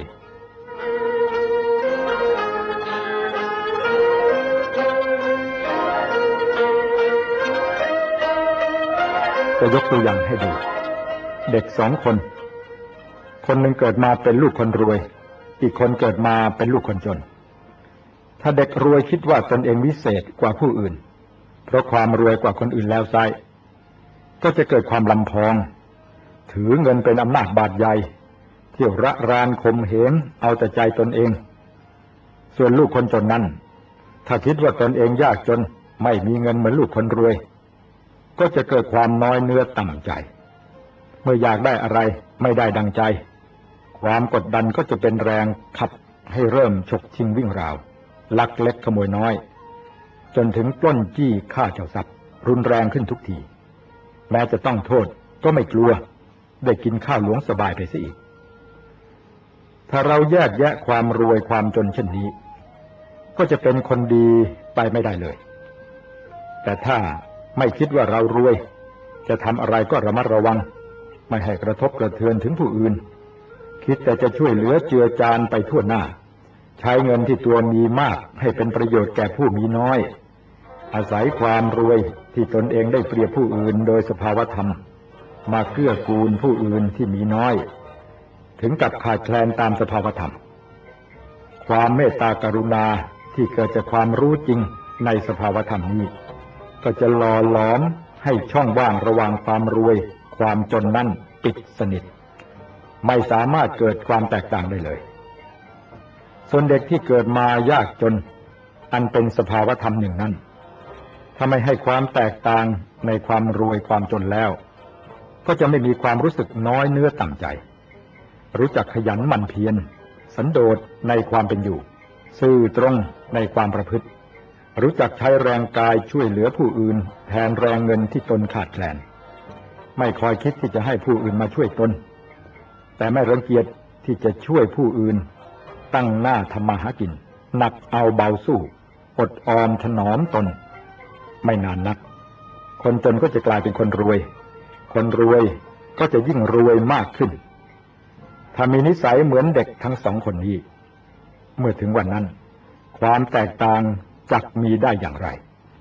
S1: จะยกตัวอย่างให้ดูเด็กสองคนคนหนึ่งเกิดมาเป็นลูกคนรวยอีกคนเกิดมาเป็นลูกคนจนถ้าเด็กรวยคิดว่าตนเองวิเศษกว่าผู้อื่นเพราะความรวยกว่าคนอื่นแล้วไซก็จะเกิดความลำพองถือเงินเป็นอำนาจบาดใหญ่เที่ยวระรานข่มเหงเอาแต่ใจตนเองส่วนลูกคนจนนั้นถ้าคิดว่าตนเองยากจนไม่มีเงินเหมือนลูกคนรวยก็จะเกิดความน้อยเนื้อต่ำใจเมื่ออยากได้อะไรไม่ได้ดังใจความกดดันก็จะเป็นแรงขับให้เริ่มฉกชิงวิ่งราวลักเล็กขโมยน้อยจนถึงปล้นจี้ฆ่าเจ้าทรัพย์รุนแรงขึ้นทุกทีแม้จะต้องโทษก็ไม่กลัวได้กินข้าวหลวงสบายไปซะอีกถ้าเราแยกแยะความรวยความจนเช่นนี้ก็จะเป็นคนดีไปไม่ได้เลยแต่ถ้าไม่คิดว่าเรารวยจะทำอะไรก็ระมัดระวังไม่ให้กระทบกระเทือนถึงผู้อื่นคิดแต่จะช่วยเหลือเจือจานไปทั่วหน้าใช้เงินที่ตัวมีมากให้เป็นประโยชน์แก่ผู้มีน้อยอาศัยความรวยที่ตนเองได้เปรียบผู้อื่นโดยสภาวธรรมมาเกื้อกูลผู้อื่นที่มีน้อยถึงกับขาดแคลนตามสภาวธรรมความเมตตากรุณาที่เกิดจากความรู้จริงในสภาวธรรมนี้ก็จะหล่อหลอมให้ช่องว่างระหว่างความรวยความจนนั้นปิดสนิทไม่สามารถเกิดความแตกต่างได้เลยส่วนเด็กที่เกิดมายากจนอันเป็นสภาวธรรมหนึ่งนั้นถ้าไม่ให้ความแตกต่างในความรวยความจนแล้วก็จะไม่มีความรู้สึกน้อยเนื้อต่ำใจรู้จักขยันหมั่นเพียรสันโดษในความเป็นอยู่ซื่อตรงในความประพฤติรู้จักใช้แรงกายช่วยเหลือผู้อื่นแทนแรงเงินที่ตนขาดแคลนไม่คอยคิดที่จะให้ผู้อื่นมาช่วยตนแต่ไม่รังเกียจที่จะช่วยผู้อื่นตั้งหน้าทำมาหากินหนักเอาเบาสู้อดออมถนอมตนไม่นานนักคนจนก็จะกลายเป็นคนรวยคนรวยก็จะยิ่งรวยมากขึ้นถ้ามีนิสัยเหมือนเด็กทั้งสองคนนี้เมื่อถึงวันนั้นความแตกต่างจักมีได้อย่างไร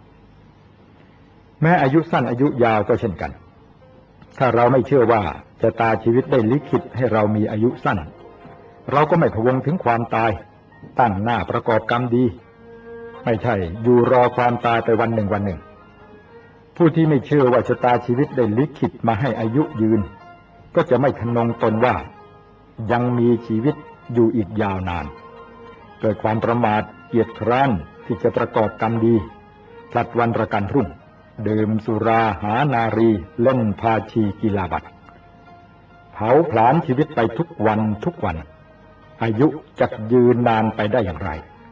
S1: แม้อายุสั้นอายุยาวก็เช่นกันถ้าเราไม่เชื่อว่าชะตาชีวิตได้ลิขิตให้เรามีอายุสั้นเราก็ไม่พะวงถึงความตายตั้งหน้าประกอบกรรมดีไม่ใช่อยู่รอความตายไปวันหนึ่งวันหนึ่งผู้ที่ไม่เชื่อว่าชะตาชีวิตได้ลิขิตมาให้อายุยืนก็จะไม่ทะนงตนว่ายังมีชีวิตอยู่อีกยาวนานเกิดความประมาทเกียจคร้านที่จะประกอบกรรมดีพลัดวันประกันพรุ่งดื่มสุราหานารีเล่นพาชีกีฬาบัตรเผาผลาญชีวิตไปทุกวันทุกวันอายุจะยืนนานไปได้อย่างไร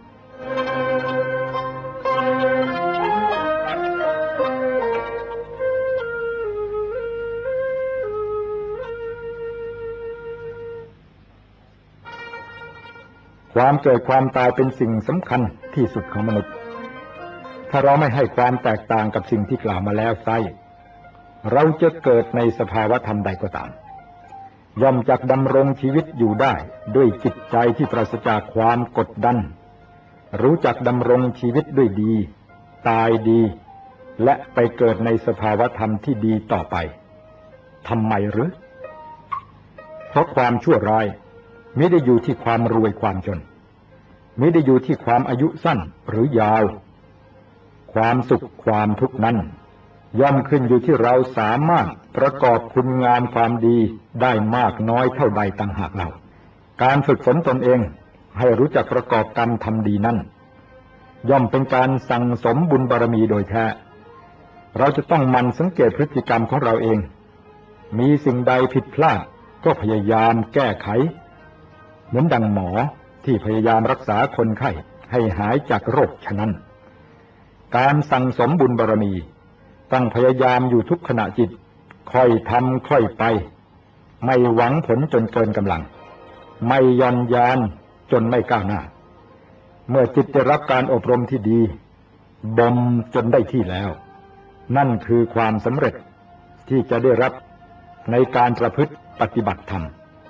S1: ความเกิดความตายเป็นสิ่งสำคัญที่สุดของมนุษย์ถ้าเราไม่ให้ความแตกต่างกับสิ่งที่กล่าวมาแล้วไซเราจะเกิดในสภาวะธรรมใดก็ตามย่อมจักดำรงชีวิตอยู่ได้ด้วยจิตใจที่ปราศจากความกดดันรู้จักดำรงชีวิตด้วยดีตายดีและไปเกิดในสภาวะธรรมที่ดีต่อไปทำไมหรือเพราะความชั่วร้ายมิได้อยู่ที่ความรวยความจนมิได้อยู่ที่ความอายุสั้นหรือยาวความสุขความทุกข์นั้นย่อมขึ้นอยู่ที่เราสามารถประกอบคุณงามความดีได้มากน้อยเท่าใดต่างหากเราการฝึกฝนตนเองให้รู้จักประกอบกรรมทำดีนั้นย่อมเป็นการสั่งสมบุญบารมีโดยแท้เราจะต้องหมั่นสังเกตพฤติกรรมของเราเองมีสิ่งใดผิดพลาดก็พยายามแก้ไขเหมือนดังหมอที่พยายามรักษาคนไข้ให้หายจากโรคฉะนั้นการสั่งสมบุญบารมีต้องพยายามอยู่ทุกขณะจิตค่อยทำค่อยไปไม่หวังผลจนเกินกำลังไม่ย่อนยานจนไม่ก้าวหน้าเมื่อจิตได้รับการอบรมที่ดีบ่มจนได้ที่แล้วนั่นคือความสำเร็จที่จะได้รับในการประพฤติปฏิบัติธรรม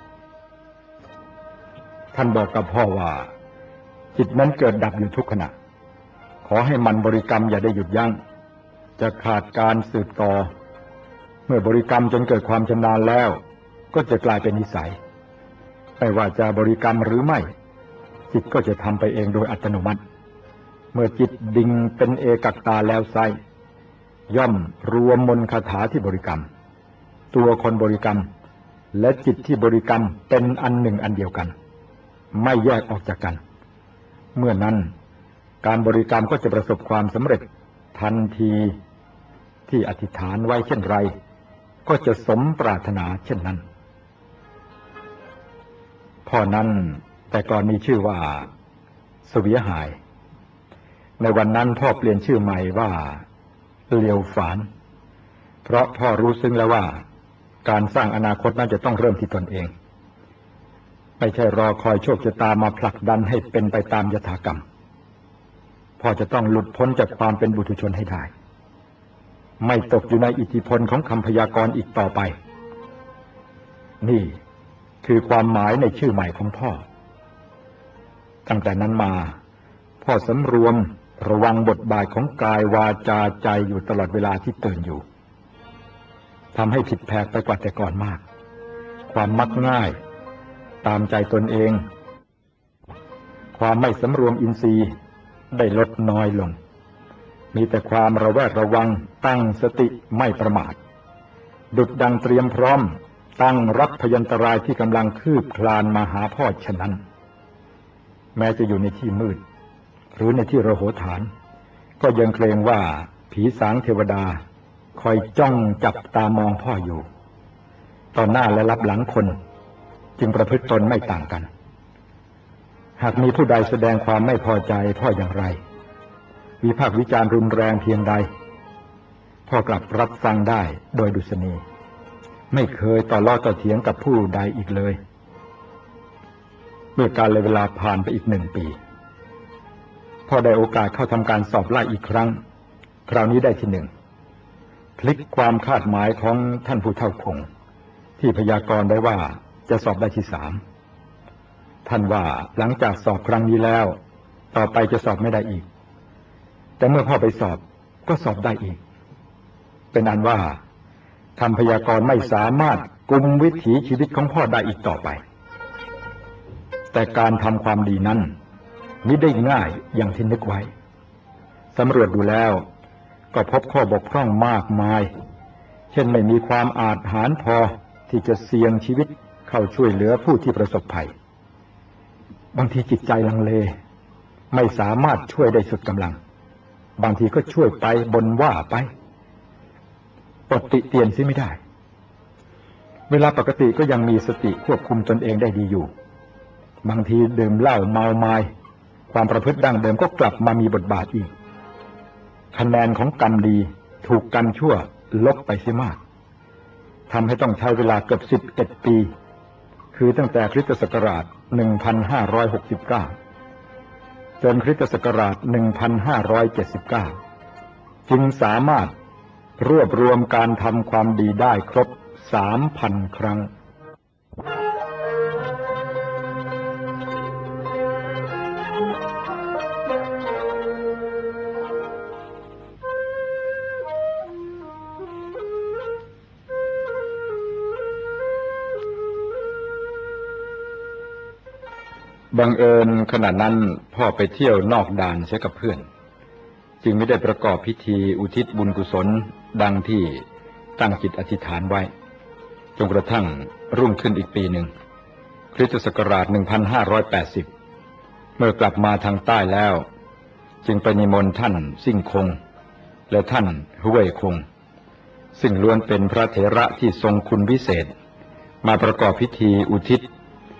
S1: ท่านบอกกับพ่อว่าจิตนั้นเกิดดับอยู่ทุกขณะขอให้มันบริกรรมอย่าได้หยุดยั้งจะขาดการสืบต่อเมื่อบริกรรมจนเกิดความชำนาญแล้วก็จะกลายเป็นนิสัยไม่ว่าจะบริกรรมหรือไม่จิตก็จะทำไปเองโดยอัตโนมัติเมื่อจิตดิ่งเป็นเอกัคตาแล้วไซย่อมรวมมนต์คาถาที่บริกรรมตัวคนบริกรรมและจิตที่บริกรรมเป็นอันหนึ่งอันเดียวกันไม่แยกออกจากกันเมื่อนั้นการบริกรรมก็จะประสบความสำเร็จทันทีที่อธิษฐานไว้เช่นไรก็จะสมปรารถนาเช่นนั้นพ่อนั้นแต่ก่อนมีชื่อว่าเสวียหายในวันนั้นพ่อเปลี่ยนชื่อใหม่ว่าเลียวฝานเพราะพ่อรู้ซึ้งแล้วว่าการสร้างอนาคตนั้นจะต้องเริ่มที่ตนเองไม่ใช่รอคอยโชคชะตามาผลักดันให้เป็นไปตามยถากรรมพ่อจะต้องหลุดพ้นจากความเป็นบุถุชนให้ได้ไม่ตกอยู่ในอิทธิพลของคำพยากรณ์อีกต่อไปนี่คือความหมายในชื่อใหม่ของพ่อตั้งแต่นั้นมาพ่อสำรวมระวังบทบาทของกายวาจาใจอยู่ตลอดเวลาที่ตื่นอยู่ทำให้ผิดแผกไปกว่าแต่ก่อนมากความมักง่ายตามใจตนเองความไม่สำรวมอินทรีย์ได้ลดน้อยลงมีแต่ความระแวดระวังตั้งสติไม่ประมาทดุจดังเตรียมพร้อมตั้งรับพยันตรายที่กำลังคืบคลานมาหาพ่อฉะนั้นแม้จะอยู่ในที่มืดหรือในที่ระโหฐานก็ยังเกรงว่าผีสางเทวดาคอยจ้องจับตามองพ่ออยู่ตอนหน้าและรับหลังคนจึงประพฤติตนไม่ต่างกันหากมีผู้ใดแสดงความไม่พอใจพ่ออย่างไรวิพากษ์วิจารณ์รุนแรงเพียงใดพ่อกลับรับฟังได้โดยดุษณีไม่เคยต่อล้อต่อเถียงกับผู้ใดอีกเลยเมื่อการเวลาผ่านไปอีกหนึ่งปีพ่อได้โอกาสเข้าทำการสอบไล่อีกครั้งคราวนี้ได้ที่หนึ่งพลิกความคาดหมายของท่านผู้เฒ่าคงที่พยากรณ์ไว้ว่าจะสอบได้ที่สามท่านว่าหลังจากสอบครั้งนี้แล้วต่อไปจะสอบไม่ได้อีกแต่เมื่อพ่อไปสอบก็สอบได้อีกเป็นอันว่าคำพยากรณ์ไม่สามารถกุมวิถีชีวิตของพ่อได้อีกต่อไปแต่การทำความดีนั้นมิได้ง่ายอย่างที่นึกไว้สำรวจดูแล้วก็พบข้อบกพร่องมากมายเช่นไม่มีความอาจหาญพอที่จะเสี่ยงชีวิตเข้าช่วยเหลือผู้ที่ประสบภัยบางทีจิตใจลังเลไม่สามารถช่วยได้สุดกำลังบางทีก็ช่วยไปบ่นว่าไปปฏิเตียนซิไม่ได้เวลาปกติก็ยังมีสติควบคุมตนเองได้ดีอยู่บางทีดื่มเหล้าเมาไม้ความประพฤติดั้งเดิมก็กลับมามีบทบาทอีกคะแนนของกรรมดีถูกกรรมชั่วลบไปเสียมากทำให้ต้องใช้เวลาเกือบสิบเอ็ดปีคือตั้งแต่คริสตศักราชหนึ่งพันห้าร้อยหกสิบเก้าจนคริสตศักราชหนึ่งพันห้าร้อยเจ็ดสิบเก้าจึงสามารถรวบรวมการทำความดีได้ครบ สามพัน ครั้งบังเอิญขณะนั้นพ่อไปเที่ยวนอกด่านใช้กับเพื่อนจึงไม่ได้ประกอบพิธีอุทิศบุญกุศลดังที่ตั้งจิตอธิษฐานไว้จนกระทั่งรุ่งขึ้นอีกปีหนึ่งคริสตศักราชหนึ่งพันห้าร้อยแปดสิบเมื่อกลับมาทางใต้แล้วจึงไปนิมนต์ท่านซิ่งคงและท่านห้วยคงซึ่งล้วนเป็นพระเถระที่ทรงคุณวิเศษมาประกอบพิธีอุทิศ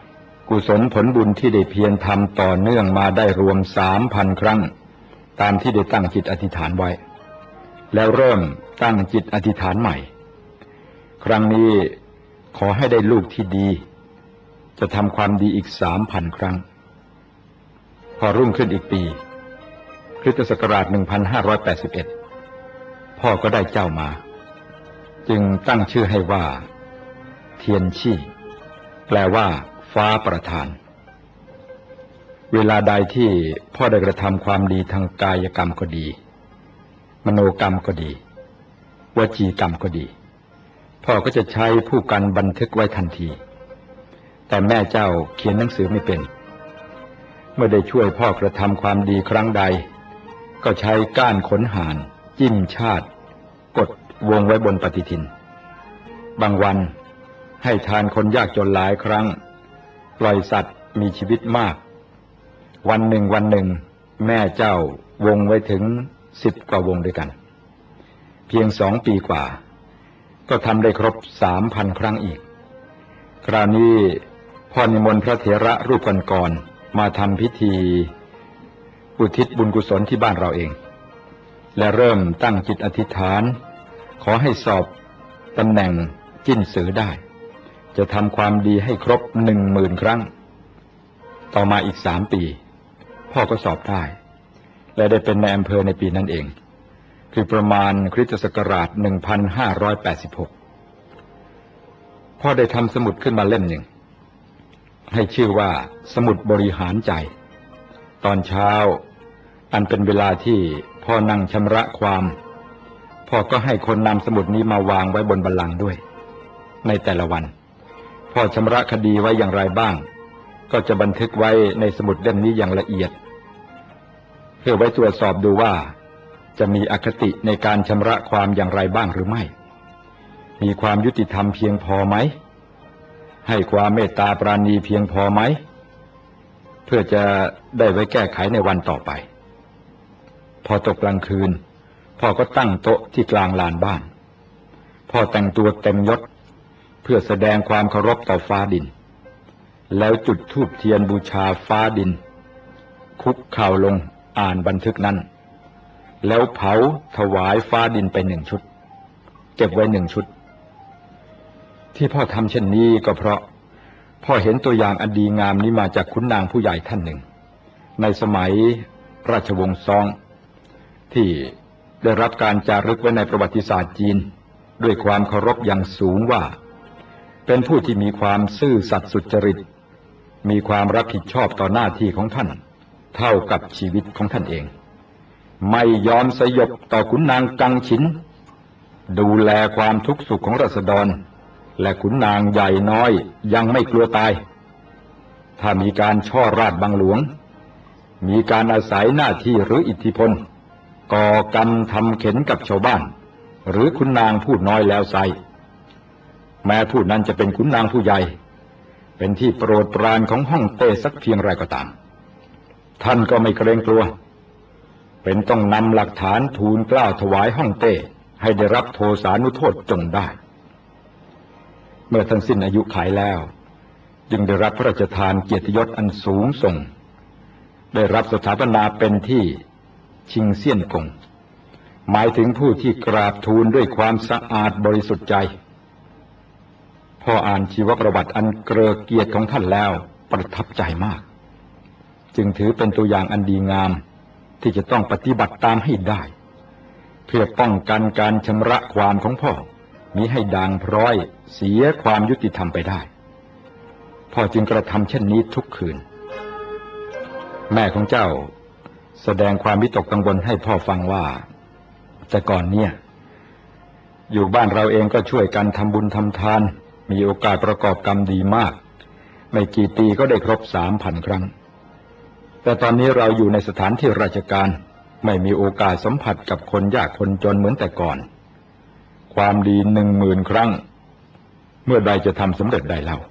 S1: กุศลผลบุญที่ได้เพียรทำต่อเนื่องมาได้รวมสามพันครั้งตามที่ได้ตั้งจิตอธิษฐานไว้แล้วเริ่มตั้งจิตอธิษฐานใหม่ครั้งนี้ขอให้ได้ลูกที่ดีจะทำความดีอีกสามพันครั้งพอรุ่งขึ้นอีกปีคริสตศักราชหนึ่งพันห้าร้อยแปดสิบเอ็ดพ่อก็ได้เจ้ามาจึงตั้งชื่อให้ว่าเทียนชี่แปลว่าฟ้าประทานเวลาใดที่พ่อได้กระทำความดีทางกายกรรมก็ดีมโนกรรมก็ดีวจีกรรมก็ดีพ่อก็จะใช้ผู้กันบันทึกไว้ทันทีแต่แม่เจ้าเขียนหนังสือไม่เป็นเมื่อได้ช่วยพ่อกระทำความดีครั้งใดก็ใช้ก้านขนห่านจิ้มชาติกดวงไว้บนปฏิทินบางวันให้ทานคนยากจนหลายครั้งปล่อยสัตว์มีชีวิตมากวันหนึ่งวันหนึ่งแม่เจ้าวงไว้ถึงสิบกว่าวงด้วยกันเพียงสองปีกว่าก็ทำได้ครบสามพันครั้งอีกคราวนี้พ่อนิมนต์พระเถระรูปก่อนๆมาทำพิธีอุทิศบุญกุศลที่บ้านเราเองและเริ่มตั้งจิตอธิษฐานขอให้สอบตำแหน่งจิ้นสือได้จะทำความดีให้ครบหนึ่งหมื่นครั้งต่อมาอีกสามปีพ่อก็สอบได้และได้เป็นนายอำเภอในปีนั้นเองคือประมาณคริสตศักราชหนึ่งพันห้าร้อยแปดสิบหกพ่อได้ทำสมุดขึ้นมาเล่มหนึ่งให้ชื่อว่าสมุดบริหารใจตอนเช้าอันเป็นเวลาที่พ่อนั่งชำระความพ่อก็ให้คนนำสมุดนี้มาวางไว้บนบัลลังก์ด้วยในแต่ละวันพ่อชำระคดีไว้อย่างไรบ้างก็จะบันทึกไว้ในสมุดเล่มนี้อย่างละเอียดเพื่อไว้ตรวจสอบดูว่าจะมีอคติในการชำระความอย่างไรบ้างหรือไม่มีความยุติธรรมเพียงพอไหมให้ความเมตตาปราณีเพียงพอไหมเพื่อจะได้ไว้แก้ไขในวันต่อไปพอตกกลางคืนพ่อก็ตั้งโต๊ะที่กลางลานบ้านพ่อแต่งตัวเต็มยศเพื่อแสดงความเคารพต่อฟ้าดินแล้วจุดธูปเทียนบูชาฟ้าดินคุกเข่าลงอ่านบันทึกนั้นแล้วเผาถวายฟ้าดินไปหนึ่งชุดเก็บไว้หนึ่งชุดที่พ่อทำเช่นนี้ก็เพราะพ่อเห็นตัวอย่างอันดีงามนี้มาจากขุนนางผู้ใหญ่ท่านหนึ่งในสมัยราชวงศ์ซองที่ได้รับการจารึกไว้ในประวัติศาสตร์จีนด้วยความเคารพอย่างสูงว่าเป็นผู้ที่มีความซื่อสัตย์สุจริตมีความรับผิดชอบต่อหน้าที่ของท่านเท่ากับชีวิตของท่านเองไม่ยอมสยบต่อขุนนางกังฉินดูแลความทุกข์สุขของราษฎรและขุนนางใหญ่น้อยยังไม่กลัวตายถ้ามีการช่อราชบังหลวงมีการอาศัยหน้าที่หรืออิทธิพลก่อกรรมทำเข็นกับชาวบ้านหรือขุนนางผู้น้อยแล้วไซแม้ผู้นั้นจะเป็นขุนนางผู้ใหญ่เป็นที่โปรดปรานของฮ่องเต้สักเพียงไรก็ตามท่านก็ไม่เกรงกลัวเป็นต้องนำหลักฐานทูลเกล้าถวายฮ่องเต้ให้ได้รับโทษานุโทษจงได้เมื่อท่านสิ้นอายุขัยแล้วจึงได้รับพระราชทานเกียรติยศอันสูงส่งได้รับสถาปนาเป็นที่ชิงเซี่ยนกงหมายถึงผู้ที่กราบทูลด้วยความสะอาดบริสุทธิ์ใจพออ่านชีวประวัติอันเกลือเกียรติของท่านแล้วประทับใจมากจึงถือเป็นตัวอย่างอันดีงามที่จะต้องปฏิบัติตามให้ได้เพื่อป้องกันการชำระความของพ่อมิให้ด่างพร้อยเสียความยุติธรรมไปได้พ่อจึงกระทำเช่นนี้ทุกคืนแม่ของเจ้าแสดงความวิตกกังวลให้พ่อฟังว่าแต่ก่อนเนี่ยอยู่บ้านเราเองก็ช่วยกันทำบุญทำทานมีโอกาสประกอบกรรมดีมากไม่กี่ปีก็ได้ครบสามพันครั้งแต่ตอนนี้เราอยู่ในสถานที่ราชการไม่มีโอกาสสัมผัสกับคนยากคนจนเหมือนแต่ก่อนความดีหนึ่งหมื่นครั้งเมื่อใดจะทำสำเร็จได้เล่า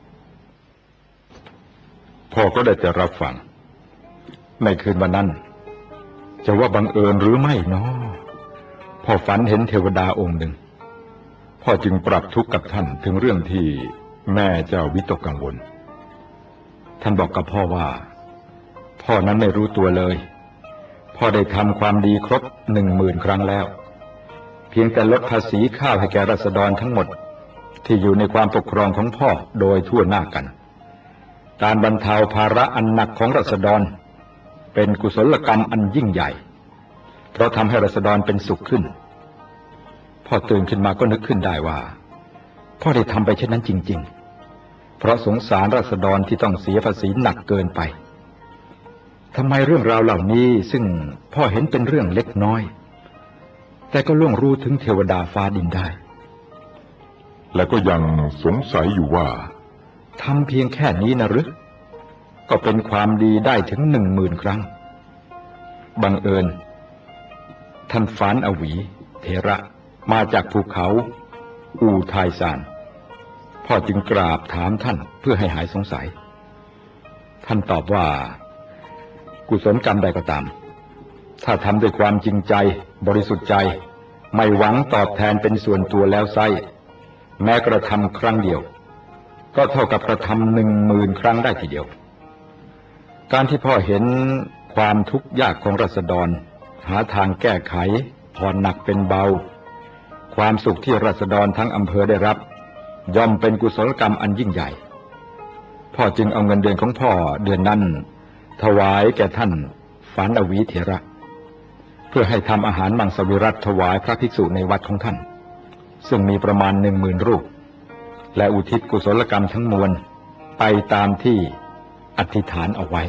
S1: พ่อก็ได้แต่รับฟังในคืนวันนั้นจะว่าบังเอิญหรือไม่เนาะพ่อฝันเห็นเทวดาองค์หนึ่งพ่อจึงปรับทุกข์กับท่านถึงเรื่องที่แม่เจ้าวิตกกังวลท่านบอกกับพ่อว่าพ่อนั้นไม่รู้ตัวเลยพ่อได้ทำความดีครบหนึ่งหมื่นครั้งแล้วเพียงแต่ลดภาษีข้าวให้แก่ราษฎรทั้งหมดที่อยู่ในความปกครองของพ่อโดยทั่วหน้ากันการบรรเทาภาระอันหนักของราษฎรเป็นกุศลกรรมอันยิ่งใหญ่เพราะทำให้ราษฎรเป็นสุขขึ้นพ่อตื่นขึ้นมาก็นึกขึ้นได้ว่าพ่อได้ทำไปเช่นนั้นจริงๆเพราะสงสารราษฎรที่ต้องเสียภาษีหนักเกินไปทำไมเรื่องราวเหล่านี้ซึ่งพ่อเห็นเป็นเรื่องเล็กน้อยแต่ก็ล่วงรู้ถึงเทวดาฟ้าดินได้
S2: และก็ยังสงสัยอยู่ว่า
S1: ทำเพียงแค่นี้นะหรือก็เป็นความดีได้ถึงหนึ่งหมื่นครั้งบังเอิญท่านฝานอวีเถระมาจากภูเขาอูทายซานพ่อจึงกราบถามท่านเพื่อให้หายสงสัยท่านตอบว่ากุศลกรรมใดก็ตามถ้าทำด้วยความจริงใจบริสุทธิ์ใจไม่หวังตอบแทนเป็นส่วนตัวแล้วไซแม้กระทำครั้งเดียวก็เท่ากับกระทำหนึ่งหมื่นครั้งได้ทีเดียวการที่พ่อเห็นความทุกข์ยากของราษฎรหาทางแก้ไขผ่อนหนักเป็นเบาความสุขที่ราษฎรทั้งอำเภอได้รับย่อมเป็นกุศลกรรมอันยิ่งใหญ่พ่อจึงเอาเงินเดือนของพ่อเดือนนั้นถวายแก่ท่านฝานอวีเถระเพื่อให้ทำอาหารมังสวิรัติถวายพระภิกษุในวัดของท่านซึ่งมีประมาณหนึ่งหมื่นรูปและอุทิศกุศลกรรมทั้งมวลไปตามที่อธิษฐานเอาไว้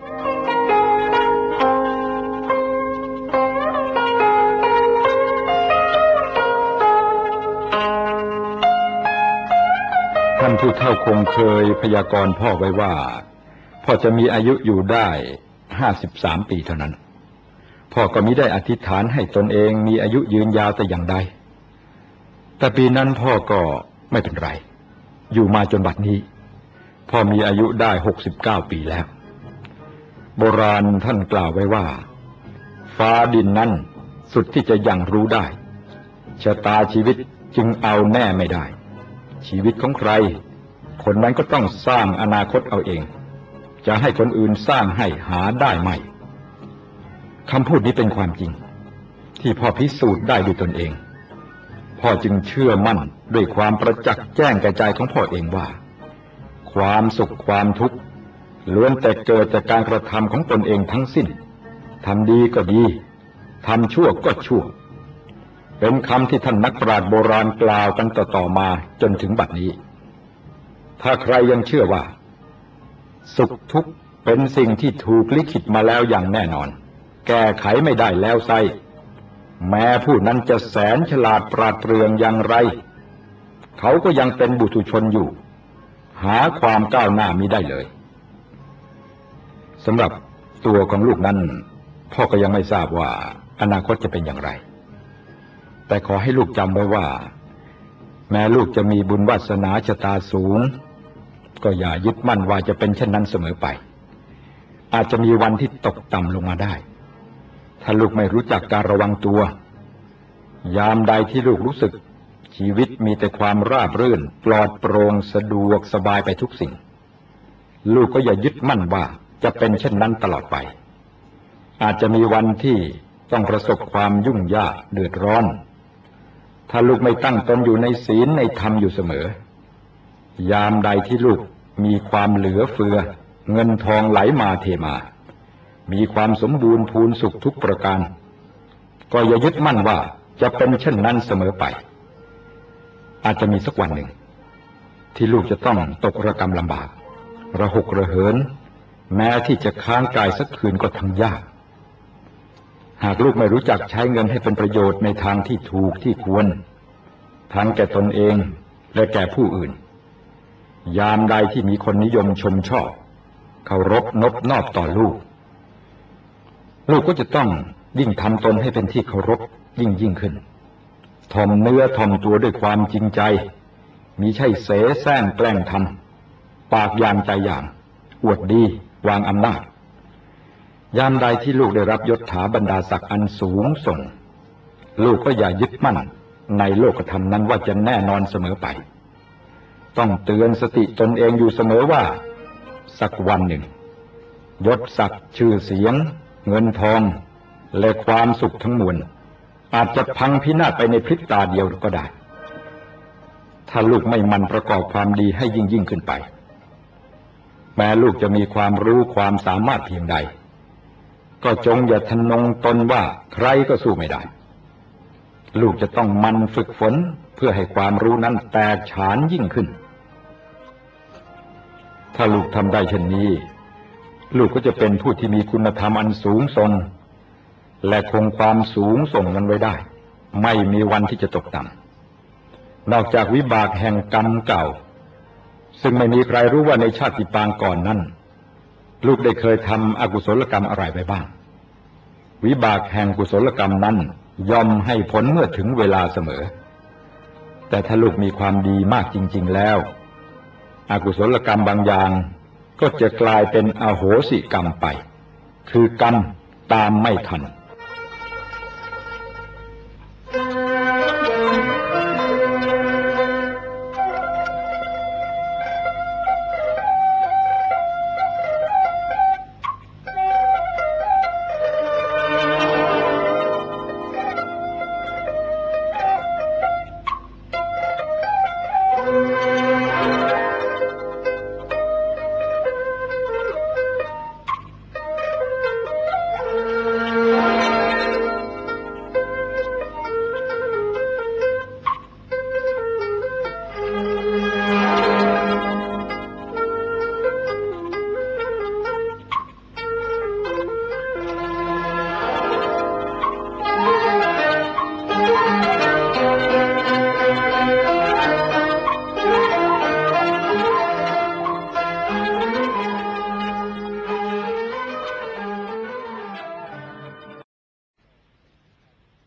S1: ท่านผู้เฒ่าคงเคยพยากรณ์พ่อไว้ว่าพ่อจะมีอายุอยู่ได้ห้าสิบสามปีเท่านั้นพ่อก็มิได้อธิษฐานให้ตนเองมีอายุยืนยาวแต่อย่างใดแต่ปีนั้นพ่อก็ไม่เป็นไรอยู่มาจนบัดนี้พ่อมีอายุได้หกสิบเก้าปีแล้วโบราณท่านกล่าวไว้ว่าฟ้าดินนั้นสุดที่จะยังรู้ได้ชะตาชีวิตจึงเอาแน่ไม่ได้ชีวิตของใครคนนั้นก็ต้องสร้างอนาคตเอาเองจะให้คนอื่นสร้างให้หาได้ไหมคำพูดนี้เป็นความจริงที่พ่อพิสูจน์ได้ด้วยตนเองพ่อจึงเชื่อมั่นด้วยความประจักษ์แจ้งแก่ใจของพ่อเองว่าความสุขความทุกข์ล้วนแต่เกิดจากการกระทำของตนเองทั้งสิ้นทำดีก็ดีทำชั่วก็ชั่วเป็นคำที่ท่านนักปราชญ์โบราณกล่าวกันต่อๆมาจนถึงบัดนี้ถ้าใครยังเชื่อว่าสุขทุกข์เป็นสิ่งที่ถูกลิขิตมาแล้วอย่างแน่นอนแก้ไขไม่ได้แล้วไซแม้ผู้นั้นจะแสนฉลาดปราดเปรื่องอย่างไรเขาก็ยังเป็นบุถุชนอยู่หาความก้าวหน้ามิได้เลยสำหรับตัวของลูกนั้นพ่อก็ยังไม่ทราบว่าอนาคตจะเป็นอย่างไรแต่ขอให้ลูกจำไว้ว่าแม้ลูกจะมีบุญวาสนาชะตาสูงก็อย่ายึดมั่นว่าจะเป็นเช่นนั้นเสมอไปอาจจะมีวันที่ตกต่ำลงมาได้ถ้าลูกไม่รู้จักการระวังตัวยามใดที่ลูกรู้สึกชีวิตมีแต่ความราบรื่นปลอดโปร่งสะดวกสบายไปทุกสิ่งลูกก็อย่ายึดมั่นว่าจะเป็นเช่นนั้นตลอดไปอาจจะมีวันที่ต้องประสบความยุ่งยากเดือดร้อนถ้าลูกไม่ตั้งตนอยู่ในศีลในธรรมอยู่เสมอยามใดที่ลูกมีความเหลือเฟือเงินทองไหลมาเทมามีความสมบูรณ์พูนสุขทุกประการก็อย่ายึดมั่นว่าจะเป็นเช่นนั้นเสมอไปอาจจะมีสักวันหนึ่งที่ลูกจะต้องตกระกำลำบากระหกระเหินแม้ที่จะค้างกายสักคืนก็ทั้งยากหากลูกไม่รู้จักใช้เงินให้เป็นประโยชน์ในทางที่ถูกที่ควรทั้งแก่ตนเองและแก่ผู้อื่นยามใดที่มีคนนิยมชมชอบเคารพนบนอบต่อลูกลูกก็จะต้องยิ่งทำตนให้เป็นที่เคารพยิ่งยิ่งขึ้นถ่อมเนื้อถ่อมตัวด้วยความจริงใจมิใช่เสแสร้งแกล้งทำปากยามใจอย่างอวดดีวางอำนาจยามใดที่ลูกได้รับยศถาบรรดาศักดิ์อันสูงส่งลูกก็อย่ายึดมั่นในโลกธรรมนั้นว่าจะแน่นอนเสมอไปต้องเตือนสติตนเองอยู่เสมอว่าสักวันหนึ่งยศศักดิ์ชื่อเสียงเงินทองและความสุขทั้งมวลอาจจะพังพินาศไปในพริบตาเดียวก็ได้ถ้าลูกไม่มันประกอบความดีให้ยิ่งยิ่งขึ้นไปแม้ลูกจะมีความรู้ความสามารถเพียงใดก็จงอย่าทะนงตนว่าใครก็สู้ไม่ได้ลูกจะต้องมันฝึกฝนเพื่อให้ความรู้นั้นแตกฉานยิ่งขึ้นถ้าลูกทำได้เช่นนี้ลูกก็จะเป็นผู้ที่มีคุณธรรมอันสูงส่งและคงความสูงส่งนั้นไว้ได้ไม่มีวันที่จะตกต่ำนอกจากวิบากแห่งกรรมเก่าซึ่งไม่มีใครรู้ว่าในชาติปางก่อนนั้นลูกได้เคยทำอกุศลกรรมอะไรไปบ้างวิบากแห่งกุศลกรรมนั้นย่อมให้ผลเมื่อถึงเวลาเสมอแต่ถ้าลูกมีความดีมากจริงๆแล้วอกุศลกรรมบางอย่างก็จะกลายเป็นอโหสิกรรมไปคือกรรมตามไม่ทัน